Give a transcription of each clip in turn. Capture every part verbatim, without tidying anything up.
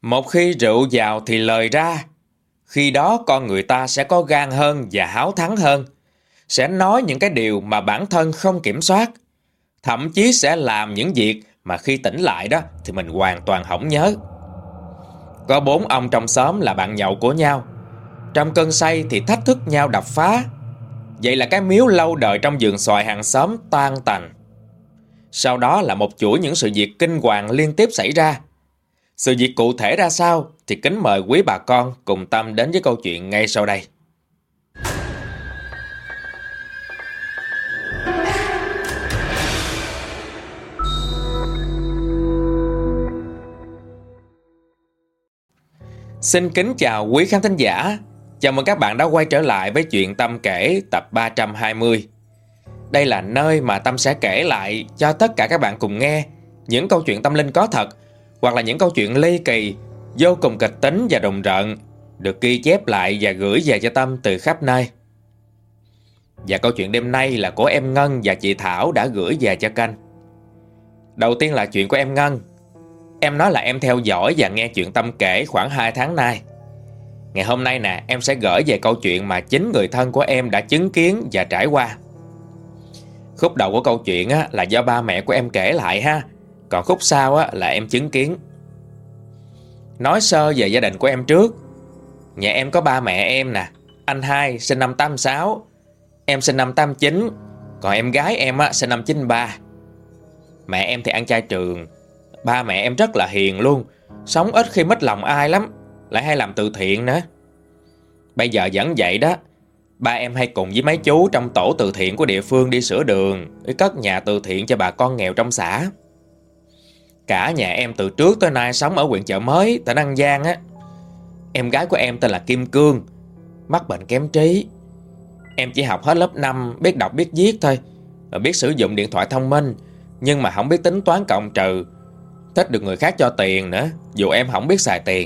Một khi rượu vào thì lời ra. Khi đó con người ta sẽ có gan hơn và háo thắng hơn. Sẽ nói những cái điều mà bản thân không kiểm soát. Thậm chí sẽ làm những việc mà khi tỉnh lại đó thì mình hoàn toàn không nhớ. Có bốn ông trong xóm là bạn nhậu của nhau. Trong cơn say thì thách thức nhau đập phá. Vậy là cái miếu lâu đời trong vườn xoài hàng xóm tan tành. Sau đó là một chuỗi những sự việc kinh hoàng liên tiếp xảy ra. Sự việc cụ thể ra sao thì kính mời quý bà con cùng Tâm đến với câu chuyện ngay sau đây. Xin kính chào quý khán thính giả. Chào mừng các bạn đã quay trở lại với chuyện Tâm kể tập ba trăm hai mươi. Đây là nơi mà Tâm sẽ kể lại cho tất cả các bạn cùng nghe những câu chuyện tâm linh có thật, hoặc là những câu chuyện ly kỳ, vô cùng kịch tính và rùng rợn, được ghi chép lại và gửi về cho Tâm từ khắp nơi. Và câu chuyện đêm nay là của em Ngân và chị Thảo đã gửi về cho kênh. Đầu tiên là chuyện của em Ngân. Em nói là em theo dõi và nghe chuyện Tâm kể khoảng hai tháng nay. Ngày hôm nay nè, em sẽ gửi về câu chuyện mà chính người thân của em đã chứng kiến và trải qua. Khúc đầu của câu chuyện á, là do ba mẹ của em kể lại ha. Còn khúc sau á, là em chứng kiến. Nói sơ về gia đình của em trước. Nhà em có ba mẹ em nè. Anh hai sinh năm tám sáu, em sinh năm tám chín, còn em gái em á, sinh năm chín ba. Mẹ em thì ăn chay trường. Ba mẹ em rất là hiền luôn, sống ít khi mất lòng ai lắm, lại hay làm từ thiện nữa. Bây giờ vẫn vậy đó. Ba em hay cùng với mấy chú trong tổ từ thiện của địa phương đi sửa đường, đi cất nhà từ thiện cho bà con nghèo trong xã. Cả nhà em từ trước tới nay sống ở huyện Chợ Mới, tỉnh An Giang á. Em gái của em tên là Kim Cương, mắc bệnh kém trí. Em chỉ học hết lớp năm, biết đọc biết viết thôi, và biết sử dụng điện thoại thông minh, nhưng mà không biết tính toán cộng trừ. Thích được người khác cho tiền nữa, dù em không biết xài tiền.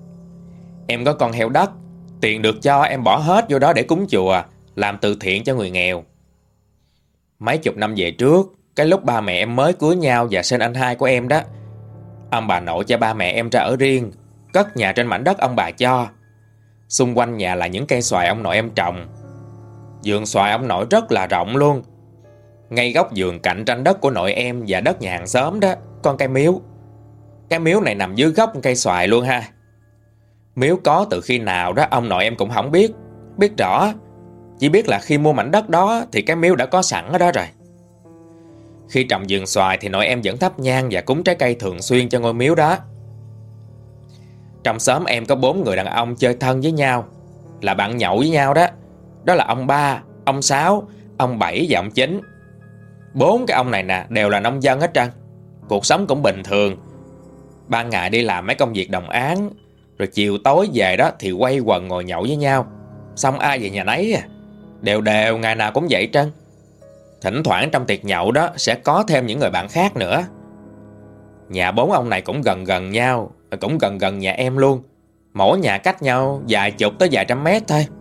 Em có con heo đất, tiền được cho em bỏ hết vô đó để cúng chùa, làm từ thiện cho người nghèo. Mấy chục năm về trước, cái lúc ba mẹ em mới cưới nhau và sinh anh hai của em đó, ông bà nội cho ba mẹ em ra ở riêng, cất nhà trên mảnh đất ông bà cho. Xung quanh nhà là những cây xoài ông nội em trồng. Vườn xoài ông nội rất là rộng luôn. Ngay góc vườn cạnh tranh đất của nội em và đất nhà hàng xóm đó, con cây miếu. Cái miếu này nằm dưới gốc cây xoài luôn ha. Miếu có từ khi nào đó ông nội em cũng không biết, biết rõ. Chỉ biết là khi mua mảnh đất đó thì cái miếu đã có sẵn ở đó rồi. Khi trồng vườn xoài thì nội em vẫn thắp nhang và cúng trái cây thường xuyên cho ngôi miếu đó. Trong xóm em có bốn người đàn ông chơi thân với nhau, là bạn nhậu với nhau đó. Đó là ông Ba, ông Sáu, ông Bảy và ông Chín. Bốn cái ông này nè đều là nông dân hết trơn. Cuộc sống cũng bình thường. Ban ngày đi làm mấy công việc đồng áng, rồi chiều tối về đó thì quay quần ngồi nhậu với nhau. Xong ai về nhà nấy à. Đều đều ngày nào cũng vậy trơn. Thỉnh thoảng trong tiệc nhậu đó sẽ có thêm những người bạn khác nữa. Nhà bốn ông này cũng gần gần nhau, cũng gần gần nhà em luôn. Mỗi nhà cách nhau vài chục tới vài trăm mét thôi.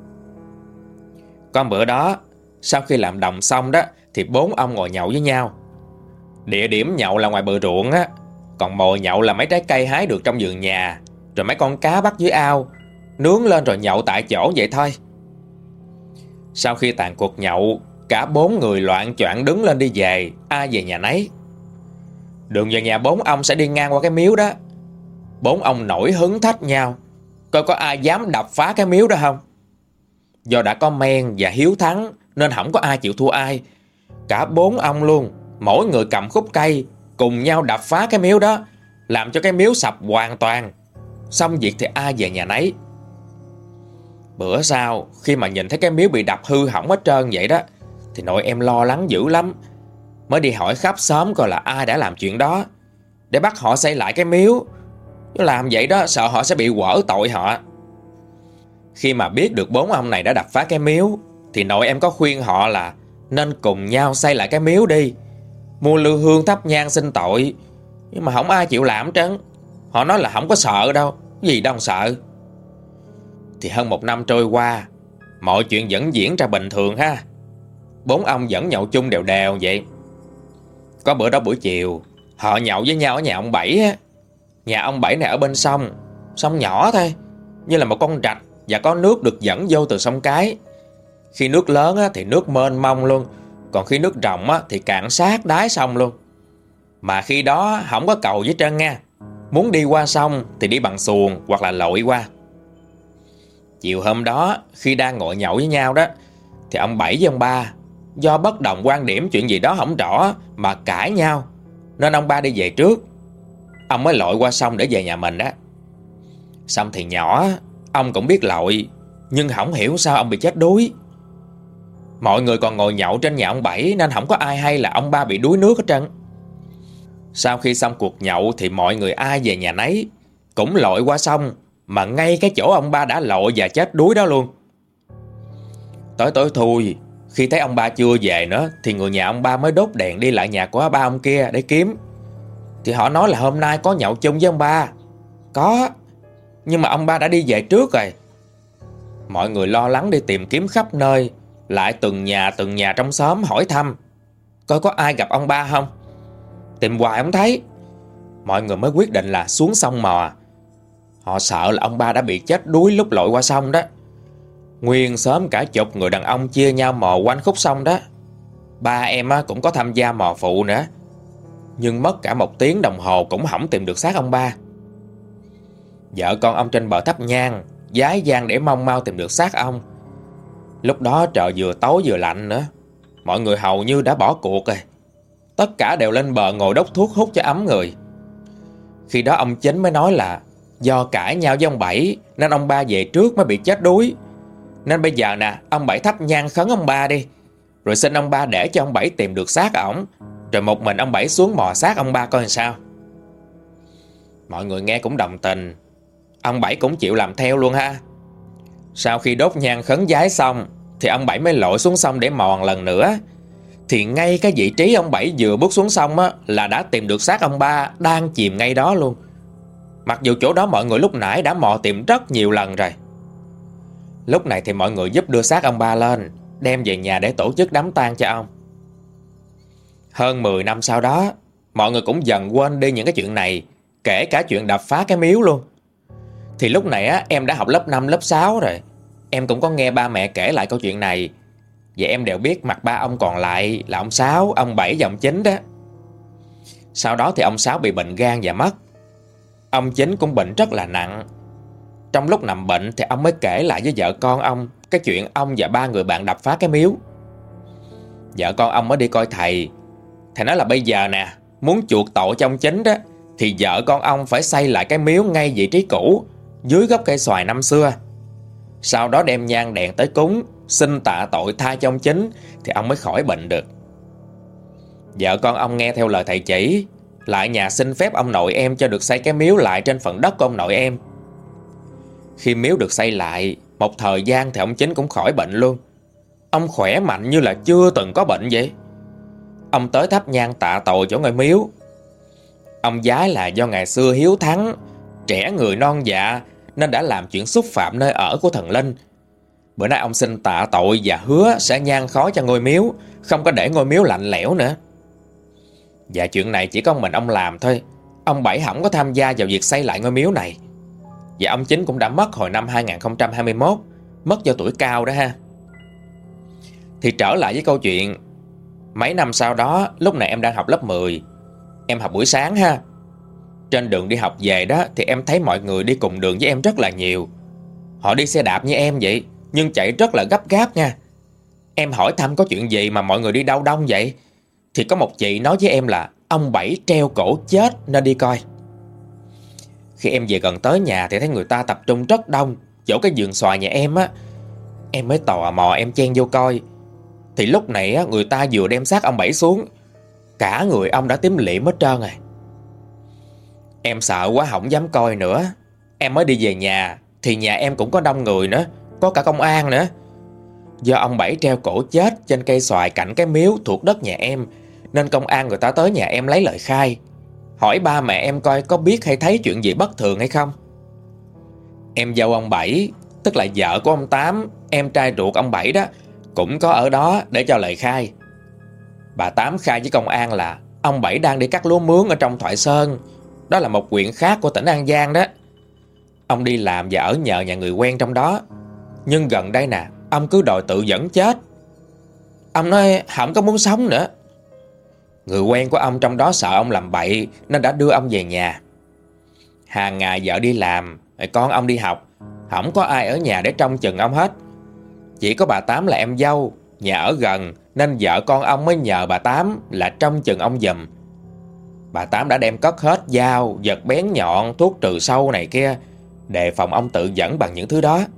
Con bữa đó, sau khi làm đồng xong đó thì bốn ông ngồi nhậu với nhau. Địa điểm nhậu là ngoài bờ ruộng á, còn mồi nhậu là mấy trái cây hái được trong vườn nhà, rồi mấy con cá bắt dưới ao, nướng lên rồi nhậu tại chỗ vậy thôi. Sau khi tàn cuộc nhậu, cả bốn người loạng choạng đứng lên đi về, ai về nhà nấy. Đường về nhà bốn ông sẽ đi ngang qua cái miếu đó. Bốn ông nổi hứng thách nhau, coi có ai dám đập phá cái miếu đó không. Do đã có men và hiếu thắng nên không có ai chịu thua ai. Cả bốn ông luôn, mỗi người cầm khúc cây, cùng nhau đập phá cái miếu đó, làm cho cái miếu sập hoàn toàn. Xong việc thì ai về nhà nấy. Bữa sau, khi mà nhìn thấy cái miếu bị đập hư hỏng hết trơn vậy đó, thì nội em lo lắng dữ lắm. Mới đi hỏi khắp xóm coi là ai đã làm chuyện đó, để bắt họ xây lại cái miếu. Chứ làm vậy đó sợ họ sẽ bị quở tội họ. Khi mà biết được bốn ông này đã đập phá cái miếu, thì nội em có khuyên họ là nên cùng nhau xây lại cái miếu đi, mua lư hương thắp nhang xin tội. Nhưng mà không ai chịu làm hết trơn. Họ nói là không có sợ đâu, gì đâu sợ. Thì hơn một năm trôi qua, mọi chuyện vẫn diễn ra bình thường ha. Bốn ông vẫn nhậu chung đều đều vậy. Có bữa đó buổi chiều, họ nhậu với nhau ở nhà ông Bảy á. Nhà ông Bảy này ở bên sông, sông nhỏ thôi, như là một con rạch, và có nước được dẫn vô từ sông Cái. Khi nước lớn á, thì nước mênh mông luôn, còn khi nước rộng á, thì cạn sát đáy sông luôn. Mà khi đó không có cầu với trơn nha, muốn đi qua sông thì đi bằng xuồng hoặc là lội qua. Chiều hôm đó, khi đang ngồi nhậu với nhau đó, thì ông Bảy với ông Ba do bất đồng quan điểm chuyện gì đó không rõ mà cãi nhau, nên ông Ba đi về trước. Ông mới lội qua sông để về nhà mình đó. Xong thì nhỏ, ông cũng biết lội, nhưng không hiểu sao ông bị chết đuối. Mọi người còn ngồi nhậu trên nhà ông Bảy, nên không có ai hay là ông Ba bị đuối nước hết trơn. Sau khi xong cuộc nhậu thì mọi người ai về nhà nấy, cũng lội qua sông, mà ngay cái chỗ ông Ba đã lội và chết đuối đó luôn. Tối tối thui, khi thấy ông Ba chưa về nữa, thì người nhà ông Ba mới đốt đèn đi lại nhà của ba ông kia để kiếm. Thì họ nói là hôm nay có nhậu chung với ông Ba. Có, nhưng mà ông Ba đã đi về trước rồi. Mọi người lo lắng đi tìm kiếm khắp nơi, lại từng nhà từng nhà trong xóm hỏi thăm coi có ai gặp ông Ba không. Tìm hoài không thấy. Mọi người mới quyết định là xuống sông mò. Họ sợ là ông Ba đã bị chết đuối lúc lội qua sông đó. Nguyên xóm cả chục người đàn ông chia nhau mò quanh khúc sông đó. Ba em cũng có tham gia mò phụ nữa, nhưng mất cả một tiếng đồng hồ cũng không tìm được xác ông Ba. Vợ con ông trên bờ thắp nhang vái vang để mong mau tìm được xác ông. Lúc đó trời vừa tối vừa lạnh nữa, mọi người hầu như đã bỏ cuộc rồi. Tất cả đều lên bờ ngồi đốt thuốc hút cho ấm người. Khi đó ông Chính mới nói là do cãi nhau với ông Bảy nên ông Ba về trước mới bị chết đuối. Nên bây giờ nè, ông Bảy thắp nhang khấn ông Ba đi, rồi xin ông Ba để cho ông Bảy tìm được xác ổng, rồi một mình ông Bảy xuống mò xác ông Ba coi làm sao. Mọi người nghe cũng đồng tình, ông Bảy cũng chịu làm theo luôn ha. Sau khi đốt nhang khấn vái xong thì ông Bảy mới lội xuống sông để mò một lần nữa. Thì ngay cái vị trí ông Bảy vừa bước xuống sông á, là đã tìm được xác ông Ba đang chìm ngay đó luôn. Mặc dù chỗ đó mọi người lúc nãy đã mò tìm rất nhiều lần rồi. Lúc này thì mọi người giúp đưa xác ông Ba lên, đem về nhà để tổ chức đám tang cho ông. Hơn mười năm sau đó, mọi người cũng dần quên đi những cái chuyện này, kể cả chuyện đập phá cái miếu luôn. Thì lúc này á, em đã học lớp năm, lớp sáu rồi. Em cũng có nghe ba mẹ kể lại câu chuyện này, và em đều biết mặt ba ông còn lại là ông Sáu, ông Bảy và ông Chính đó. Sau đó thì ông Sáu bị bệnh gan và mất. Ông Chính cũng bệnh rất là nặng. Trong lúc nằm bệnh thì ông mới kể lại với vợ con ông cái chuyện ông và ba người bạn đập phá cái miếu. Vợ con ông mới đi coi thầy. Thầy nói là bây giờ nè, muốn chuộc tội cho ông Chính đó, thì vợ con ông phải xây lại cái miếu ngay vị trí cũ, dưới gốc cây xoài năm xưa. Sau đó đem nhang đèn tới cúng, xin tạ tội tha cho ông Chính, thì ông mới khỏi bệnh được. Vợ con ông nghe theo lời thầy chỉ, lại nhà xin phép ông nội em cho được xây cái miếu lại trên phần đất của ông nội em. Khi miếu được xây lại, một thời gian thì ông Chính cũng khỏi bệnh luôn. Ông khỏe mạnh như là chưa từng có bệnh vậy. Ông tới thắp nhang tạ tội chỗ ngôi miếu. Ông vái là do ngày xưa hiếu thắng, trẻ người non dạ, nên đã làm chuyện xúc phạm nơi ở của thần linh. Bữa nay ông xin tạ tội và hứa sẽ nhang khói cho ngôi miếu, không có để ngôi miếu lạnh lẽo nữa. Và chuyện này chỉ có mình ông làm thôi. Ông Bảy không có tham gia vào việc xây lại ngôi miếu này. Và ông Chính cũng đã mất hồi năm hai không hai mốt, mất do tuổi cao đó ha. Thì trở lại với câu chuyện. Mấy năm sau đó, lúc này em đang học lớp mười. Em học buổi sáng ha. Trên đường đi học về đó thì em thấy mọi người đi cùng đường với em rất là nhiều. Họ đi xe đạp như em vậy, nhưng chạy rất là gấp gáp nha. Em hỏi thăm có chuyện gì mà mọi người đi đâu đông vậy, thì có một chị nói với em là ông Bảy treo cổ chết nên đi coi. Khi em về gần tới nhà thì thấy người ta tập trung rất đông chỗ cái vườn xoài nhà em á. Em mới tò mò em chen vô coi. Thì lúc này á, người ta vừa đem xác ông Bảy xuống, cả người ông đã tím liệm hết trơn rồi. Em sợ quá không dám coi nữa. Em mới đi về nhà thì nhà em cũng có đông người nữa, có cả công an nữa. Do ông Bảy treo cổ chết trên cây xoài cạnh cái miếu thuộc đất nhà em, nên công an người ta tới nhà em lấy lời khai, hỏi ba mẹ em coi có biết hay thấy chuyện gì bất thường hay không. Em dâu ông Bảy, tức là vợ của ông Tám, em trai ruột ông Bảy đó, cũng có ở đó để cho lời khai. Bà Tám khai với công an là ông Bảy đang đi cắt lúa mướn ở trong Thoại Sơn, đó là một huyện khác của tỉnh An Giang đó. ông đi làm và ở nhờ nhà người quen trong đó. Nhưng gần đây nè, ông cứ đòi tự dẫn chết. Ông nói không có muốn sống nữa. Người quen của ông trong đó sợ ông làm bậy nên đã đưa ông về nhà. Hàng ngày vợ đi làm, con ông đi học, không có ai ở nhà để trông chừng ông hết. Chỉ có bà Tám là em dâu, nhà ở gần nên vợ con ông mới nhờ bà Tám là trông chừng ông giùm. Bà Tám đã đem cất hết dao, vật bén nhọn, thuốc trừ sâu này kia, đề phòng ông tự dẫn bằng những thứ đó.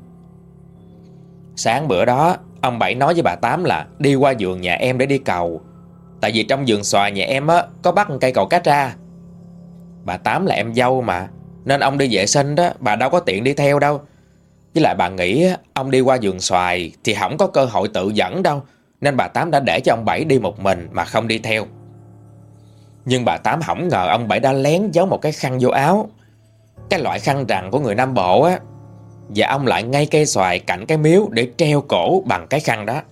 Sáng bữa đó, ông Bảy nói với bà Tám là đi qua vườn nhà em để đi cầu. Tại vì trong vườn xoài nhà em á có bắt cây cầu cá tra. Bà Tám là em dâu mà, nên ông đi vệ sinh đó, bà đâu có tiện đi theo đâu. Với lại bà nghĩ ông đi qua vườn xoài thì không có cơ hội tự dẫn đâu, nên bà Tám đã để cho ông Bảy đi một mình mà không đi theo. Nhưng bà Tám không ngờ ông Bảy đã lén giấu một cái khăn vô áo, cái loại khăn rằng của người Nam Bộ á. Và ông lại ngay cây xoài cạnh cái miếu để treo cổ bằng cái khăn đó.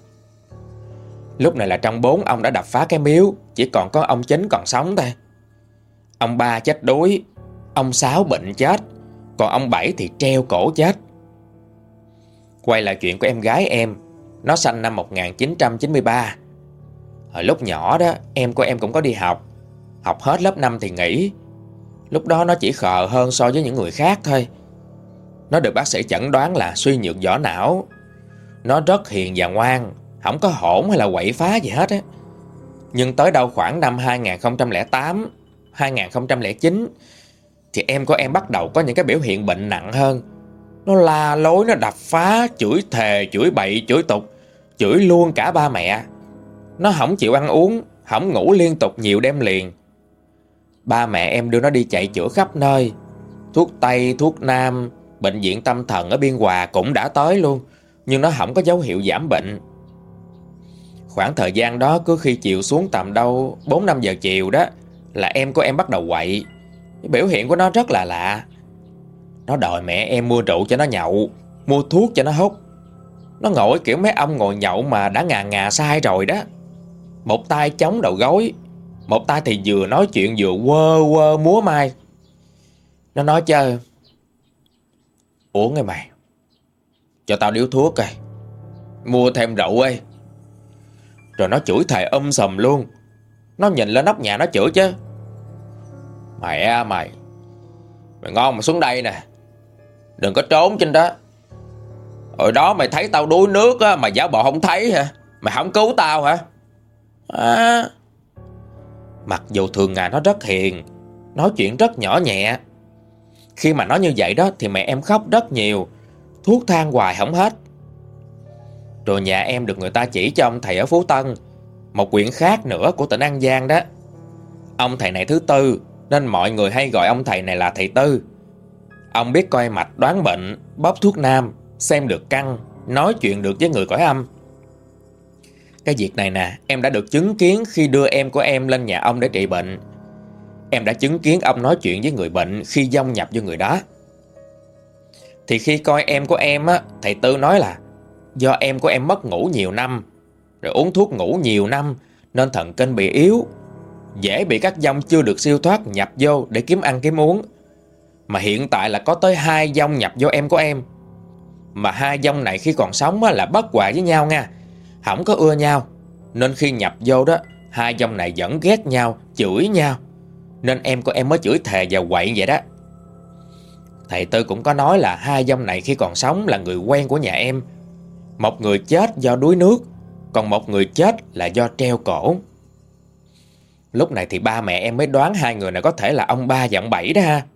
Lúc này là trong bốn ông đã đập phá cái miếu, chỉ còn có ông Chính còn sống thôi. Ông Ba chết đuối, ông Sáu bệnh chết, còn ông Bảy thì treo cổ chết. Quay lại chuyện của em gái em, nó sanh năm một nghìn chín trăm chín mươi ba. Hồi lúc nhỏ đó, em của em cũng có đi học. Học hết lớp năm thì nghỉ. Lúc đó nó chỉ khờ hơn so với những người khác thôi. Nó được bác sĩ chẩn đoán là suy nhược vỏ não. Nó rất hiền và ngoan, không có hỗn hay là quậy phá gì hết á. Nhưng tới đâu khoảng năm hai nghìn không trăm lẻ tám, hai nghìn không trăm lẻ chín thì em của em bắt đầu có những cái biểu hiện bệnh nặng hơn. Nó la lối, nó đập phá, chửi thề, chửi bậy, chửi tục, chửi luôn cả ba mẹ. Nó không chịu ăn uống, không ngủ liên tục nhiều đêm liền. Ba mẹ em đưa nó đi chạy chữa khắp nơi. Thuốc Tây, thuốc Nam, bệnh viện tâm thần ở Biên Hòa cũng đã tới luôn, nhưng nó không có dấu hiệu giảm bệnh. Khoảng thời gian đó cứ khi chiều xuống tầm đâu bốn năm giờ chiều đó là em của em bắt đầu quậy. Biểu hiện của nó rất là lạ. Nó đòi mẹ em mua rượu cho nó nhậu, mua thuốc cho nó hút. Nó ngồi kiểu mấy ông ngồi nhậu mà đã ngà ngà say rồi đó. Một tay chống đầu gối, một tay thì vừa nói chuyện vừa quơ quơ múa mai. Nó nói chứ: uống nghe mày, cho tao điếu thuốc coi, mua thêm rượu ơi. Rồi nó chửi thề um sùm luôn. Nó nhìn lên nóc nhà nó chửi chứ: mẹ mày, mày ngon mà xuống đây nè, đừng có trốn trên đó. Hồi đó mày thấy tao đuối nước á, mày giả bộ không thấy hả? Mày không cứu tao hả? À. Mặc dù thường ngày nó rất hiền, nói chuyện rất nhỏ nhẹ. Khi mà nói như vậy đó thì mẹ em khóc rất nhiều, thuốc thang hoài không hết. Rồi nhà em được người ta chỉ cho ông thầy ở Phú Tân, một huyện khác nữa của tỉnh An Giang đó. Ông thầy này thứ tư, nên mọi người hay gọi ông thầy này là thầy Tư. Ông biết coi mạch, đoán bệnh, bóp thuốc nam, xem được căn, nói chuyện được với người cõi âm. Cái việc này nè, em đã được chứng kiến khi đưa em của em lên nhà ông để trị bệnh. Em đã chứng kiến ông nói chuyện với người bệnh khi vong nhập vô người đó. Thì khi coi em của em á, thầy Tư nói là do em của em mất ngủ nhiều năm, rồi uống thuốc ngủ nhiều năm, nên thần kinh bị yếu, dễ bị các vong chưa được siêu thoát nhập vô để kiếm ăn kiếm uống. Mà hiện tại là có tới hai vong nhập vô em của em. Mà hai vong này khi còn sống á, là bất hòa với nhau nha, không có ưa nhau. Nên khi nhập vô đó, hai vong này vẫn ghét nhau, chửi nhau. Nên em của em mới chửi thề và quậy vậy đó. Thầy Tư cũng có nói là hai vong này khi còn sống là người quen của nhà em. Một người chết do đuối nước, còn một người chết là do treo cổ. Lúc này thì ba mẹ em mới đoán hai người này có thể là ông Ba và ông Bảy đó ha.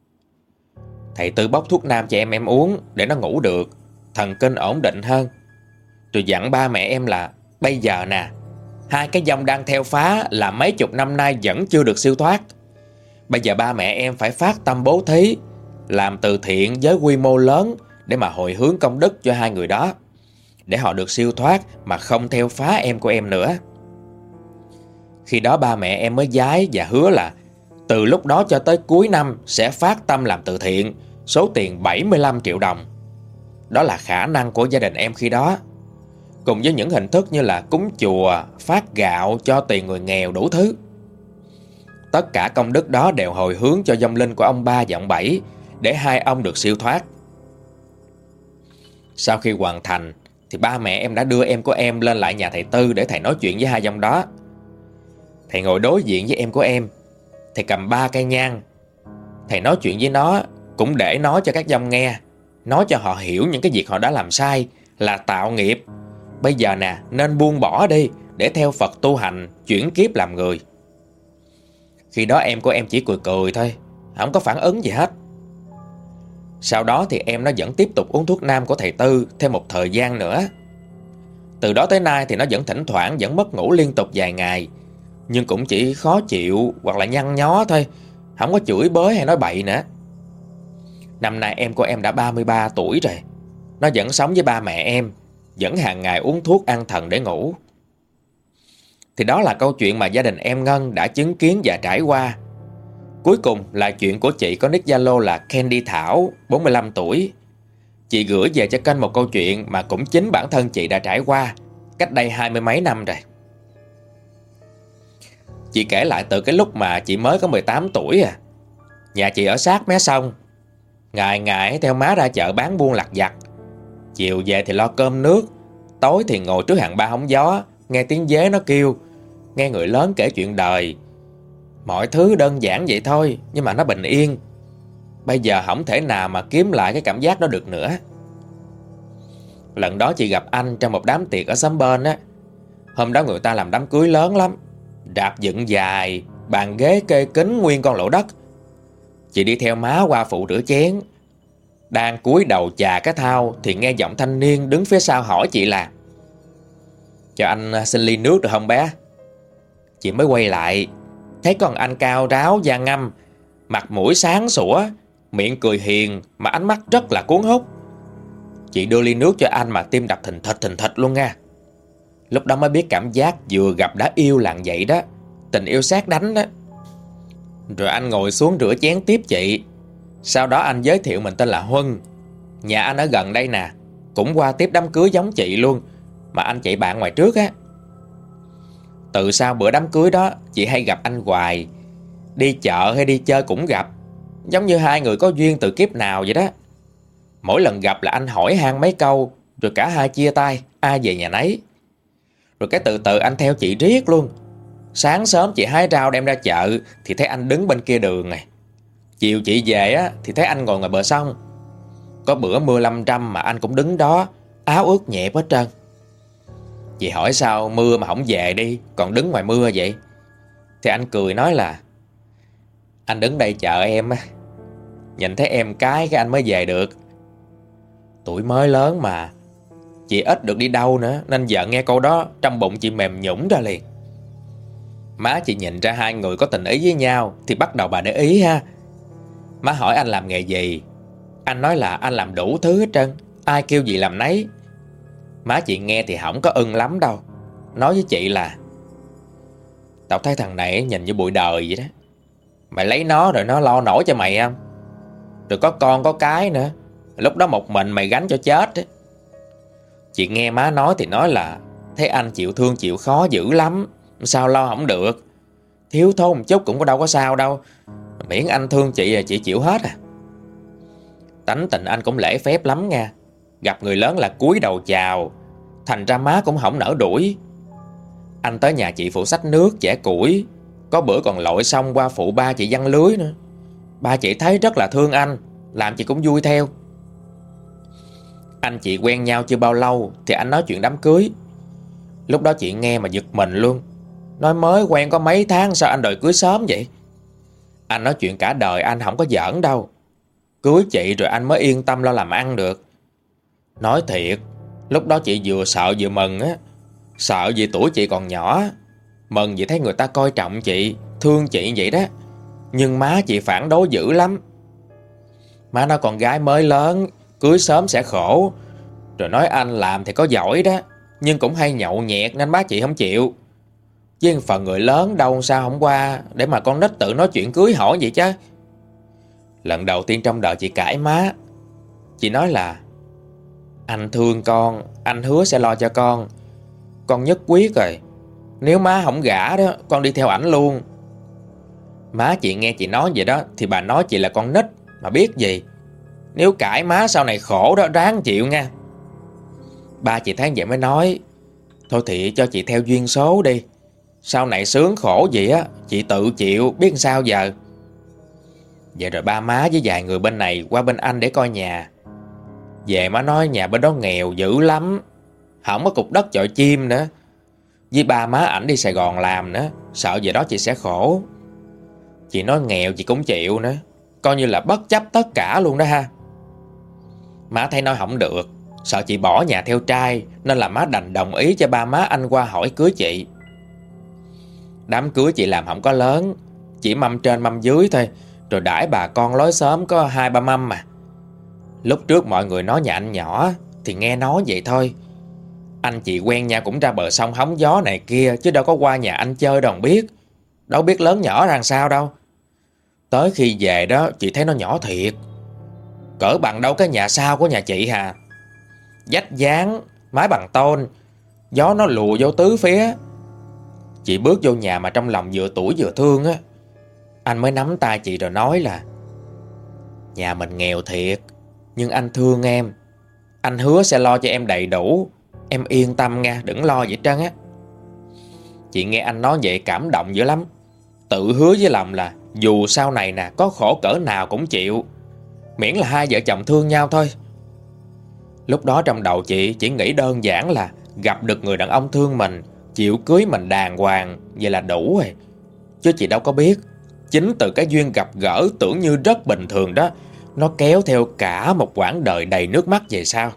Thầy Tư bóc thuốc nam cho em em uống để nó ngủ được, thần kinh ổn định hơn. Rồi dặn ba mẹ em là bây giờ nè, hai cái vong đang theo phá là mấy chục năm nay vẫn chưa được siêu thoát. Bây giờ ba mẹ em phải phát tâm bố thí, làm từ thiện với quy mô lớn để mà hồi hướng công đức cho hai người đó, để họ được siêu thoát mà không theo phá em của em nữa. Khi đó ba mẹ em mới vái và hứa là từ lúc đó cho tới cuối năm sẽ phát tâm làm từ thiện số tiền bảy mươi lăm triệu đồng. Đó là khả năng của gia đình em khi đó, cùng với những hình thức như là cúng chùa, phát gạo, cho tiền người nghèo, đủ thứ. Tất cả công đức đó đều hồi hướng cho vong linh của ông Ba và ông Bảy, để hai ông được siêu thoát. Sau khi hoàn thành thì ba mẹ em đã đưa em của em lên lại nhà thầy Tư để thầy nói chuyện với hai dòng đó. Thầy ngồi đối diện với em của em. Thầy cầm ba cây nhang. Thầy nói chuyện với nó cũng để nói cho các dòng nghe, nói cho họ hiểu những cái việc họ đã làm sai là tạo nghiệp. Bây giờ nè, nên buông bỏ đi để theo Phật tu hành, chuyển kiếp làm người. Khi đó em của em chỉ cười cười thôi, không có phản ứng gì hết. Sau đó thì em nó vẫn tiếp tục uống thuốc nam của thầy Tư thêm một thời gian nữa. Từ đó tới nay thì nó vẫn thỉnh thoảng vẫn mất ngủ liên tục vài ngày, nhưng cũng chỉ khó chịu hoặc là nhăn nhó thôi, không có chửi bới hay nói bậy nữa. Năm nay em của em đã ba mươi ba tuổi rồi. Nó vẫn sống với ba mẹ em, vẫn hàng ngày uống thuốc an thần để ngủ. Thì đó là câu chuyện mà gia đình em Ngân đã chứng kiến và trải qua. Cuối cùng là chuyện của chị có nick Zalo là Candy Thảo, bốn mươi lăm tuổi. Chị gửi về cho kênh một câu chuyện mà cũng chính bản thân chị đã trải qua cách đây hai mươi mấy năm rồi. Chị kể lại từ cái lúc mà chị mới có mười tám tuổi à. Nhà chị ở sát mé sông. Ngày ngày theo má ra chợ bán buôn lặt vặt. Chiều về thì lo cơm nước. Tối thì ngồi trước hàng ba hóng gió, nghe tiếng dế nó kêu, nghe người lớn kể chuyện đời. Mọi thứ đơn giản vậy thôi, nhưng mà nó bình yên. Bây giờ không thể nào mà kiếm lại cái cảm giác đó được nữa. Lần đó chị gặp anh trong một đám tiệc ở xóm bên á. Hôm đó người ta làm đám cưới lớn lắm, rạp dựng dài, bàn ghế kê kính nguyên con lỗ đất. Chị đi theo má qua phụ rửa chén. Đang cúi đầu chà cái thau thì nghe giọng thanh niên đứng phía sau hỏi chị là: "Cho anh xin ly nước được không bé?" Chị mới quay lại, thấy con anh cao ráo da ngăm, mặt mũi sáng sủa, miệng cười hiền mà ánh mắt rất là cuốn hút. Chị đưa ly nước cho anh mà tim đập thình thịch thình thịch luôn nha. Lúc đó mới biết cảm giác vừa gặp đã yêu làng vậy đó, tình yêu sét đánh đó. Rồi anh ngồi xuống rửa chén tiếp chị. Sau đó anh giới thiệu mình tên là Huân, nhà anh ở gần đây nè, cũng qua tiếp đám cưới giống chị luôn, mà anh chị bạn ngoài trước á. Từ sau bữa đám cưới đó, chị hay gặp anh hoài. Đi chợ hay đi chơi cũng gặp, giống như hai người có duyên từ kiếp nào vậy đó. Mỗi lần gặp là anh hỏi han mấy câu, rồi cả hai chia tay, ai về nhà nấy. Rồi cái từ từ anh theo chị riết luôn. Sáng sớm chị hái rau đem ra chợ thì thấy anh đứng bên kia đường này. Chiều chị về á thì thấy anh ngồi ngoài bờ sông. Có bữa mưa lâm râm mà anh cũng đứng đó, áo ướt nhẹp hết trơn. Chị hỏi sao mưa mà không về đi, còn đứng ngoài mưa vậy? Thì anh cười nói là: "Anh đứng đây chờ em á, nhìn thấy em cái cái anh mới về được. Tuổi mới lớn mà, chị ít được đi đâu nữa, nên vợ nghe câu đó trong bụng chị mềm nhũn ra liền." Má chị nhìn ra hai người có tình ý với nhau thì bắt đầu bà để ý ha. Má hỏi anh làm nghề gì. Anh nói là anh làm đủ thứ hết trơn, ai kêu gì làm nấy. Má chị nghe thì không có ưng lắm đâu, nói với chị là: "Tao thấy thằng này nhìn như bụi đời vậy đó. Mày lấy nó rồi nó lo nổi cho mày không? Rồi có con có cái nữa, lúc đó một mình mày gánh cho chết á." Chị nghe má nói thì nói là thấy anh chịu thương chịu khó dữ lắm, sao lo không được. Thiếu thốn một chút cũng có đâu có sao đâu, miễn anh thương chị là chị chịu hết à. Tánh tình anh cũng lễ phép lắm nha, gặp người lớn là cúi đầu chào, thành ra má cũng không nỡ đuổi. Anh tới nhà chị phụ xách nước chẻ củi, có bữa còn lội xong qua phụ ba chị giăng lưới nữa. Ba chị thấy rất là thương anh, làm chị cũng vui theo. Anh chị quen nhau chưa bao lâu thì anh nói chuyện đám cưới. Lúc đó chị nghe mà giật mình luôn. Nói mới quen có mấy tháng sao anh đòi cưới sớm vậy? Anh nói chuyện cả đời anh không có giỡn đâu. Cưới chị rồi anh mới yên tâm lo làm ăn được. Nói thiệt, lúc đó chị vừa sợ vừa mừng á. Sợ vì tuổi chị còn nhỏ, mừng vì thấy người ta coi trọng chị, thương chị vậy đó. Nhưng má chị phản đối dữ lắm. Má nói con gái mới lớn, cưới sớm sẽ khổ. Rồi nói anh làm thì có giỏi đó, nhưng cũng hay nhậu nhẹt nên má chị không chịu. Với phần người lớn đâu sao không qua để mà con nít tự nói chuyện cưới hỏi vậy chứ. Lần đầu tiên trong đời chị cãi má. Chị nói là: "Anh thương con, anh hứa sẽ lo cho con. Con nhất quyết rồi, nếu má không gả đó, con đi theo ảnh luôn." Má chị nghe chị nói vậy đó thì bà nói chị là con nít, Mà biết gì, nếu cãi má sau này khổ đó, ráng chịu nha. Ba chị thấy vậy mới nói, thôi thì cho chị theo duyên số đi. Sau này sướng khổ gì á, chị tự chịu, biết sao giờ. Vậy rồi ba má với vài người bên này qua bên anh để coi nhà. Về má nói nhà bên đó nghèo dữ lắm, không có cục đất chọi chim nữa. Với ba má ảnh đi Sài Gòn làm nữa, sợ về đó chị sẽ khổ. Chị nói nghèo chị cũng chịu nữa, coi như là bất chấp tất cả luôn đó ha. Má thấy nói không được, sợ chị bỏ nhà theo trai, nên là má đành đồng ý cho ba má anh qua hỏi cưới chị. Đám cưới chị làm không có lớn, chỉ mâm trên mâm dưới thôi, rồi đãi bà con lối xóm có hai ba mâm mà. Lúc trước mọi người nói nhà anh nhỏ, thì nghe nói vậy thôi. Anh chị quen nhau cũng ra bờ sông hóng gió này kia, chứ đâu có qua nhà anh chơi đâu biết. Đâu biết lớn nhỏ ra sao đâu. Tới khi về đó chị thấy nó nhỏ thiệt, cỡ bằng đâu cái nhà sau của nhà chị hà. Vách dáng, mái bằng tôn, gió nó lùa vô tứ phía. Chị bước vô nhà mà trong lòng vừa tủi vừa thương á. Anh mới nắm tay chị rồi nói là, nhà mình nghèo thiệt, nhưng anh thương em. Anh hứa sẽ lo cho em đầy đủ. Em yên tâm nha, đừng lo gì hết trơn á. Chị nghe anh nói vậy cảm động dữ lắm. Tự hứa với lòng là dù sau này nè có khổ cỡ nào cũng chịu, miễn là hai vợ chồng thương nhau thôi. Lúc đó trong đầu chị chỉ nghĩ đơn giản là gặp được người đàn ông thương mình, chịu cưới mình đàng hoàng, vậy là đủ rồi. Chứ chị đâu có biết, chính từ cái duyên gặp gỡ tưởng như rất bình thường đó, nó kéo theo cả một quãng đời đầy nước mắt về sau.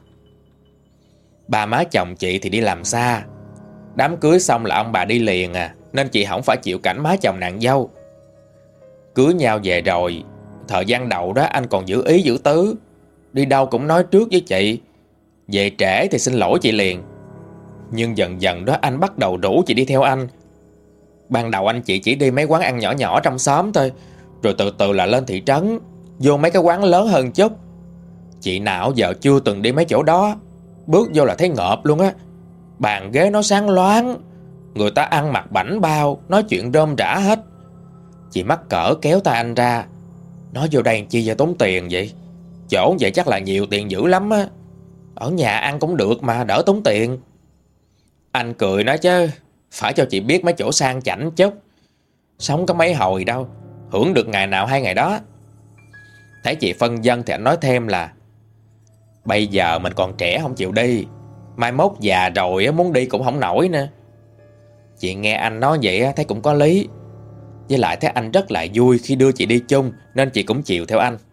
Ba má chồng chị thì đi làm xa, đám cưới xong là ông bà đi liền à, nên chị không phải chịu cảnh má chồng nàng dâu. Cưới nhau về rồi, thời gian đầu đó anh còn giữ ý giữ tứ, đi đâu cũng nói trước với chị. Về trễ thì xin lỗi chị liền. Nhưng dần dần đó anh bắt đầu rủ chị đi theo anh. Ban đầu anh chị chỉ đi mấy quán ăn nhỏ nhỏ trong xóm thôi, rồi từ từ là lên thị trấn, vô mấy cái quán lớn hơn chút. Chị nào giờ chưa từng đi mấy chỗ đó, bước vô là thấy ngợp luôn á. Bàn ghế nó sáng loáng, người ta ăn mặc bảnh bao, nói chuyện rôm rả hết. Chị mắc cỡ kéo tay anh ra, nói vô đây chi giờ tốn tiền vậy, chỗ vậy chắc là nhiều tiền dữ lắm á, ở nhà ăn cũng được mà đỡ tốn tiền. Anh cười nói chứ phải cho chị biết mấy chỗ sang chảnh chút, sống có mấy hồi đâu, hưởng được ngày nào hay ngày đó. Thấy chị phân vân thì anh nói thêm là bây giờ mình còn trẻ không chịu đi, mai mốt già rồi muốn đi cũng không nổi nữa. Chị nghe anh nói vậy thấy cũng có lý. Với lại thấy anh rất là vui khi đưa chị đi chung, nên chị cũng chịu theo anh.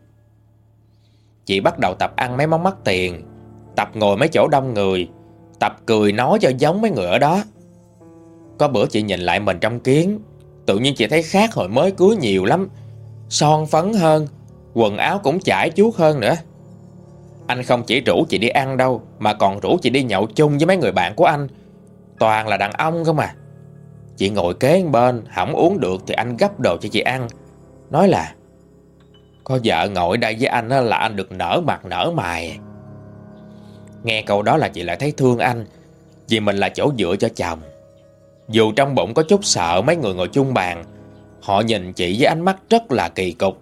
Chị bắt đầu tập ăn mấy món mắc tiền, tập ngồi mấy chỗ đông người, tập cười nói cho giống mấy người ở đó. Có bữa chị nhìn lại mình trong kiến, tự nhiên chị thấy khác hồi mới cưới nhiều lắm. Son phấn hơn, quần áo cũng chải chuốt hơn nữa. Anh không chỉ rủ chị đi ăn đâu, mà còn rủ chị đi nhậu chung với mấy người bạn của anh, toàn là đàn ông không à. Chị ngồi kế bên, không uống được thì anh gấp đồ cho chị ăn, nói là có vợ ngồi đây với anh là anh được nở mặt nở mày. Nghe câu đó là chị lại thấy thương anh, vì mình là chỗ dựa cho chồng. Dù trong bụng có chút sợ mấy người ngồi chung bàn, họ nhìn chị với ánh mắt rất là kỳ cục.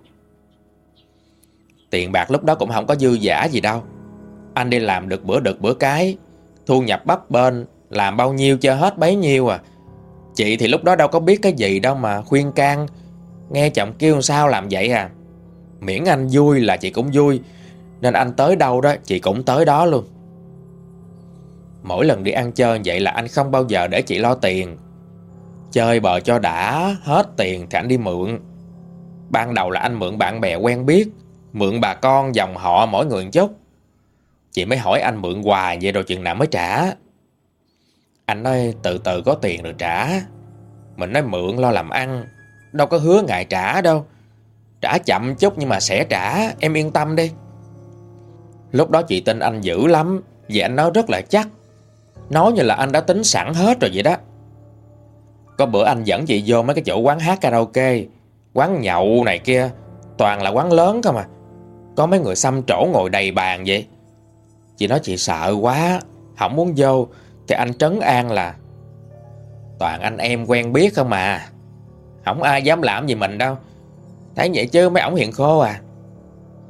Tiền bạc lúc đó cũng không có dư dả gì đâu. Anh đi làm được bữa đực bữa cái, thu nhập bấp bênh, làm bao nhiêu cho hết bấy nhiêu à. Chị thì lúc đó đâu có biết cái gì đâu mà khuyên can, nghe chồng kêu sao làm vậy à. Miễn anh vui là chị cũng vui, nên anh tới đâu đó chị cũng tới đó luôn. Mỗi lần đi ăn chơi vậy là anh không bao giờ để chị lo tiền. Chơi bời cho đã, hết tiền thì anh đi mượn. Ban đầu là anh mượn bạn bè quen biết, mượn bà con dòng họ mỗi người một chút. Chị mới hỏi anh mượn hoài vậy rồi chừng nào mới trả. Anh nói từ từ có tiền rồi trả. Mình nói mượn lo làm ăn, đâu có hứa ngày trả đâu. Trả chậm chút nhưng mà sẽ trả, em yên tâm đi. Lúc đó chị tin anh dữ lắm, vì anh nói rất là chắc, nói như là anh đã tính sẵn hết rồi vậy đó. Có bữa anh dẫn chị vô mấy cái chỗ quán hát karaoke, quán nhậu này kia, toàn là quán lớn cơ mà. Có mấy người xăm trổ ngồi đầy bàn vậy. Chị nói chị sợ quá, không muốn vô, thì anh trấn an là toàn anh em quen biết không mà, không ai dám làm gì mình đâu. Thấy vậy chứ mấy ổng hiền khô à.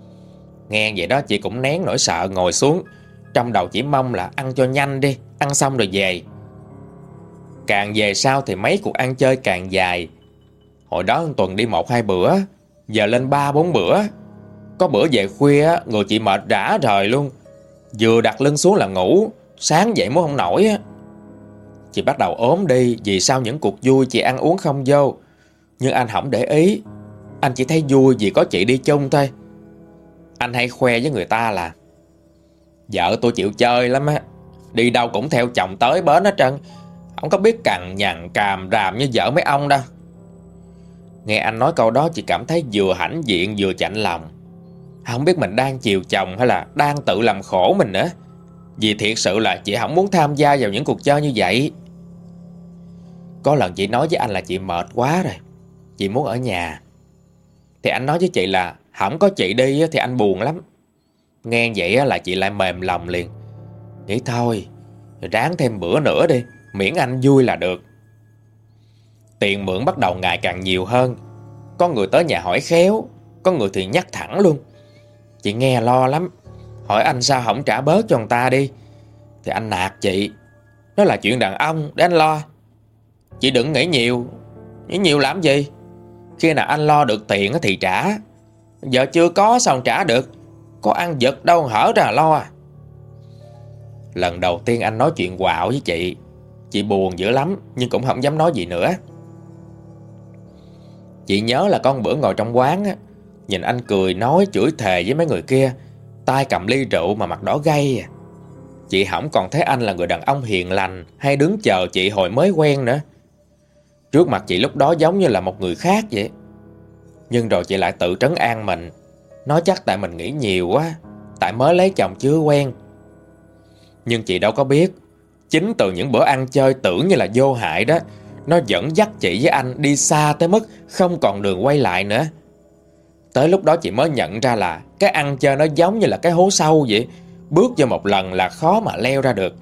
Nghe vậy đó chị cũng nén nỗi sợ ngồi xuống, trong đầu chỉ mong là ăn cho nhanh đi, ăn xong rồi về. Càng về sau thì mấy cuộc ăn chơi càng dài. Hồi đó một tuần đi một hai bữa, giờ lên ba bốn bữa. Có bữa về khuya người chị mệt rã rời luôn, vừa đặt lưng xuống là ngủ, sáng dậy muốn không nổi á. Chị bắt đầu ốm đi vì sau những cuộc vui chị ăn uống không vô. Nhưng anh không để ý, anh chỉ thấy vui vì có chị đi chung thôi. Anh hay khoe với người ta là vợ tôi chịu chơi lắm á, đi đâu cũng theo chồng tới bến hết trơn, không có biết cằn nhằn càm ràm như vợ mấy ông đâu. Nghe anh nói câu đó chị cảm thấy vừa hãnh diện vừa chạnh lòng. Không biết mình đang chiều chồng hay là đang tự làm khổ mình nữa. Vì thiệt sự là chị không muốn tham gia vào những cuộc chơi như vậy. Có lần chị nói với anh là chị mệt quá rồi, chị muốn ở nhà. Thì anh nói với chị là không có chị đi thì anh buồn lắm. Nghe vậy là chị lại mềm lòng liền. Nghĩ thôi, ráng thêm bữa nữa đi, miễn anh vui là được. Tiền mượn bắt đầu ngày càng nhiều hơn. Có người tới nhà hỏi khéo, có người thì nhắc thẳng luôn. Chị nghe lo lắm, hỏi anh sao không trả bớt cho người ta đi. Thì anh nạt chị, đó là chuyện đàn ông để anh lo. Chị đừng nghĩ nhiều. Nghĩ nhiều làm gì? Khi nào anh lo được tiền thì trả, giờ chưa có sao trả được. Có ăn giật đâu hở ra lo à. Lần đầu tiên anh nói chuyện quạo với chị, chị buồn dữ lắm nhưng cũng không dám nói gì nữa. Chị nhớ là con bữa ngồi trong quán á, nhìn anh cười nói chửi thề với mấy người kia, tay cầm ly rượu mà mặt đỏ gay à. Chị không còn thấy anh là người đàn ông hiền lành hay đứng chờ chị hồi mới quen nữa. Trước mặt chị lúc đó giống như là một người khác vậy. Nhưng rồi chị lại tự trấn an mình, nói chắc tại mình nghĩ nhiều quá, tại mới lấy chồng chưa quen. Nhưng chị đâu có biết, chính từ những bữa ăn chơi tưởng như là vô hại đó, nó dẫn dắt chị với anh đi xa tới mức không còn đường quay lại nữa. Tới lúc đó chị mới nhận ra là cái ăn chơi nó giống như là cái hố sâu vậy, bước vô một lần là khó mà leo ra được.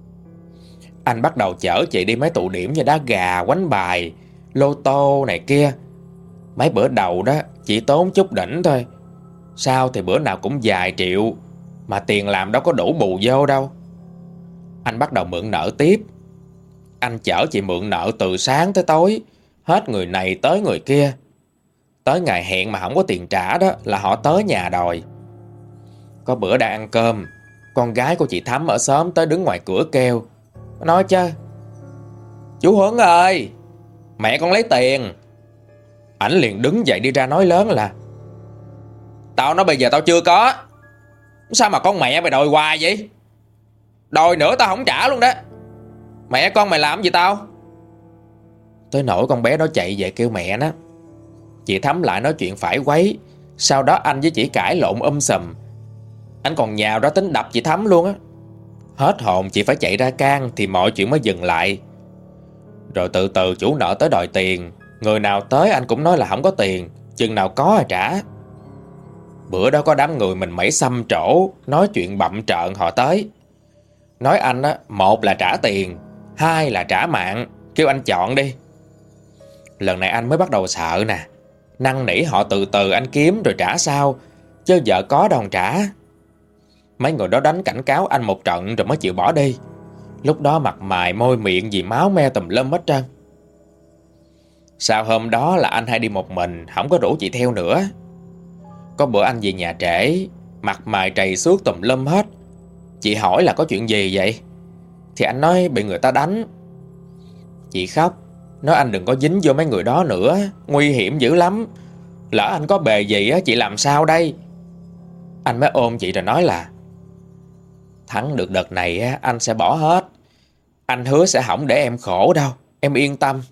Anh bắt đầu chở chị đi mấy tụ điểm như đá gà, quánh bài, lô tô này kia. Mấy bữa đầu đó chỉ tốn chút đỉnh thôi, sau thì bữa nào cũng vài triệu, mà tiền làm đâu có đủ bù vô đâu. Anh bắt đầu mượn nợ tiếp. Anh chở chị mượn nợ từ sáng tới tối, hết người này tới người kia. Tới ngày hẹn mà không có tiền trả đó là họ tới nhà đòi. Có bữa đang ăn cơm, con gái của chị Thắm ở xóm tới đứng ngoài cửa kêu, nói chứ: "Chú Huấn ơi, mẹ con lấy tiền." Ảnh liền đứng dậy đi ra nói lớn là: "Tao nói bây giờ tao chưa có. Sao mà con mẹ mày đòi hoài vậy? Đòi nữa tao không trả luôn đó. Mẹ con mày làm gì tao?" Tới nỗi con bé đó chạy về kêu mẹ nó. Chị Thắm lại nói chuyện phải quấy. Sau đó anh với chị cãi lộn um sùm. Anh còn nhào ra tính đập chị Thắm luôn á. Hết hồn chị phải chạy ra can thì mọi chuyện mới dừng lại. Rồi từ từ chủ nợ tới đòi tiền. Người nào tới anh cũng nói là không có tiền, chừng nào có à trả. Bữa đó có đám người mình mẩy xăm trổ, nói chuyện bậm trợn họ tới. Nói anh á, một là trả tiền, hai là trả mạng, kêu anh chọn đi. Lần này anh mới bắt đầu sợ nè. Năn nỉ họ từ từ anh kiếm rồi trả sau, chứ vợ có đâu trả. Mấy người đó đánh cảnh cáo anh một trận rồi mới chịu bỏ đi. Lúc đó mặt mày môi miệng vì máu me tùm lum hết trơn. Sau hôm đó là anh hay đi một mình, không có rủ chị theo nữa. Có bữa anh về nhà trễ, mặt mày trầy xước tùm lum hết. Chị hỏi là có chuyện gì vậy, thì anh nói bị người ta đánh. Chị khóc, nói anh đừng có dính vô mấy người đó nữa, nguy hiểm dữ lắm. Lỡ anh có bề gì á, chị làm sao đây? Anh mới ôm chị rồi nói là thắng được đợt này á, anh sẽ bỏ hết. Anh hứa sẽ không để em khổ đâu, em yên tâm.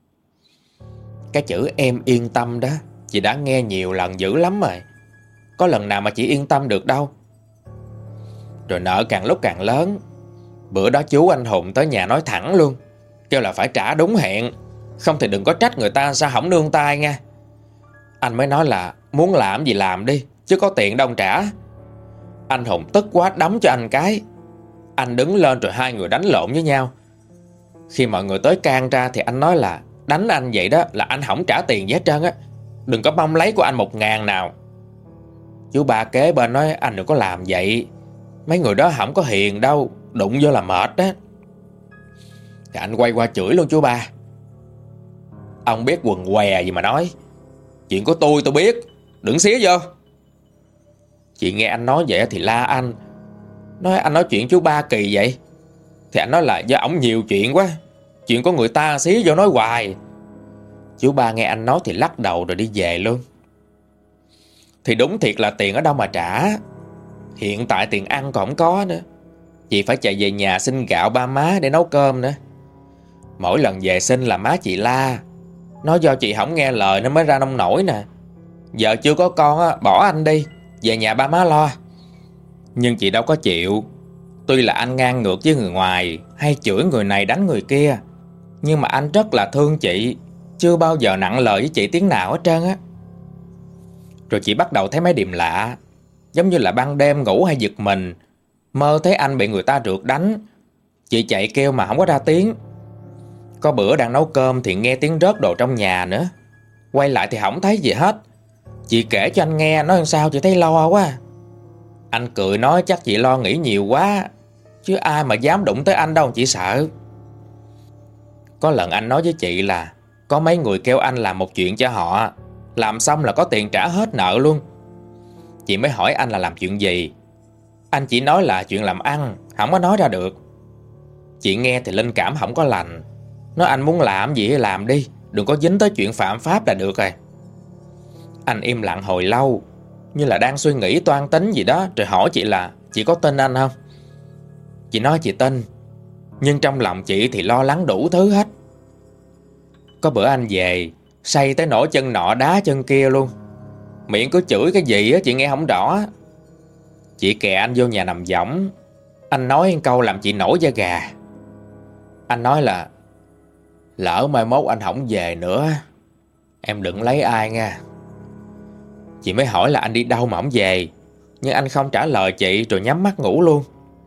Cái chữ em yên tâm đó chị đã nghe nhiều lần dữ lắm rồi. Có lần nào mà chị yên tâm được đâu. Rồi nợ càng lúc càng lớn. Bữa đó chú anh Hùng tới nhà nói thẳng luôn, kêu là phải trả đúng hẹn, không thì đừng có trách người ta sao không nương tay nha. Anh mới nói là muốn làm gì làm đi, chứ có tiền đâu trả. Anh Hùng tức quá đấm cho anh cái. Anh đứng lên rồi hai người đánh lộn với nhau. Khi mọi người tới can ra thì anh nói là đánh anh vậy đó là anh không trả tiền gì hết trơn á, đừng có mong lấy của anh một ngàn nào. Chú ba kế bên nói anh đừng có làm vậy, mấy người đó không có hiền đâu, đụng vô là mệt đó. Thì anh quay qua chửi luôn chú ba. Ông biết quần què gì mà nói, chuyện của tôi tôi biết, đừng xía vô. Chị nghe anh nói vậy thì la anh, nói anh nói chuyện chú ba kỳ vậy. Thì anh nói là do ổng nhiều chuyện quá, chuyện của người ta xía vô nói hoài. Chú ba nghe anh nói thì lắc đầu rồi đi về luôn. Thì đúng thiệt là tiền ở đâu mà trả. Hiện tại tiền ăn còn không có nữa, chị phải chạy về nhà xin gạo ba má để nấu cơm nữa. Mỗi lần về xin là má chị la, nói do chị không nghe lời nên mới ra nông nổi nè. Giờ chưa có con á, bỏ anh đi, về nhà ba má lo. Nhưng chị đâu có chịu. Tuy là anh ngang ngược với người ngoài, hay chửi người này đánh người kia, nhưng mà anh rất là thương chị, chưa bao giờ nặng lời với chị tiếng nào hết trơn á. Rồi chị bắt đầu thấy mấy điềm lạ, giống như là ban đêm ngủ hay giật mình, mơ thấy anh bị người ta rượt đánh. Chị chạy kêu mà không có ra tiếng. Có bữa đang nấu cơm thì nghe tiếng rớt đồ trong nhà nữa. Quay lại thì không thấy gì hết. Chị kể cho anh nghe, nói sao chị thấy lo quá. Anh cười nói chắc chị lo nghĩ nhiều quá, chứ ai mà dám đụng tới anh đâu chị sợ. Có lần anh nói với chị là có mấy người kêu anh làm một chuyện cho họ, làm xong là có tiền trả hết nợ luôn. Chị mới hỏi anh là làm chuyện gì. Anh chỉ nói là chuyện làm ăn, không có nói ra được. Chị nghe thì linh cảm không có lành, nói anh muốn làm gì thì làm đi, đừng có dính tới chuyện phạm pháp là được rồi. Anh im lặng hồi lâu, như là đang suy nghĩ toan tính gì đó, rồi hỏi chị là chị có tin anh không. Chị nói chị tin, nhưng trong lòng chị thì lo lắng đủ thứ hết. Có bữa anh về, say tới nổi chân nọ đá chân kia luôn. Miệng cứ chửi cái gì á chị nghe không rõ. Chị kè anh vô nhà nằm võng. Anh nói câu làm chị nổi da gà. Anh nói là lỡ mai mốt anh không về nữa, em đừng lấy ai nha. Chị mới hỏi là anh đi đâu mà không về, nhưng anh không trả lời chị, rồi nhắm mắt ngủ luôn.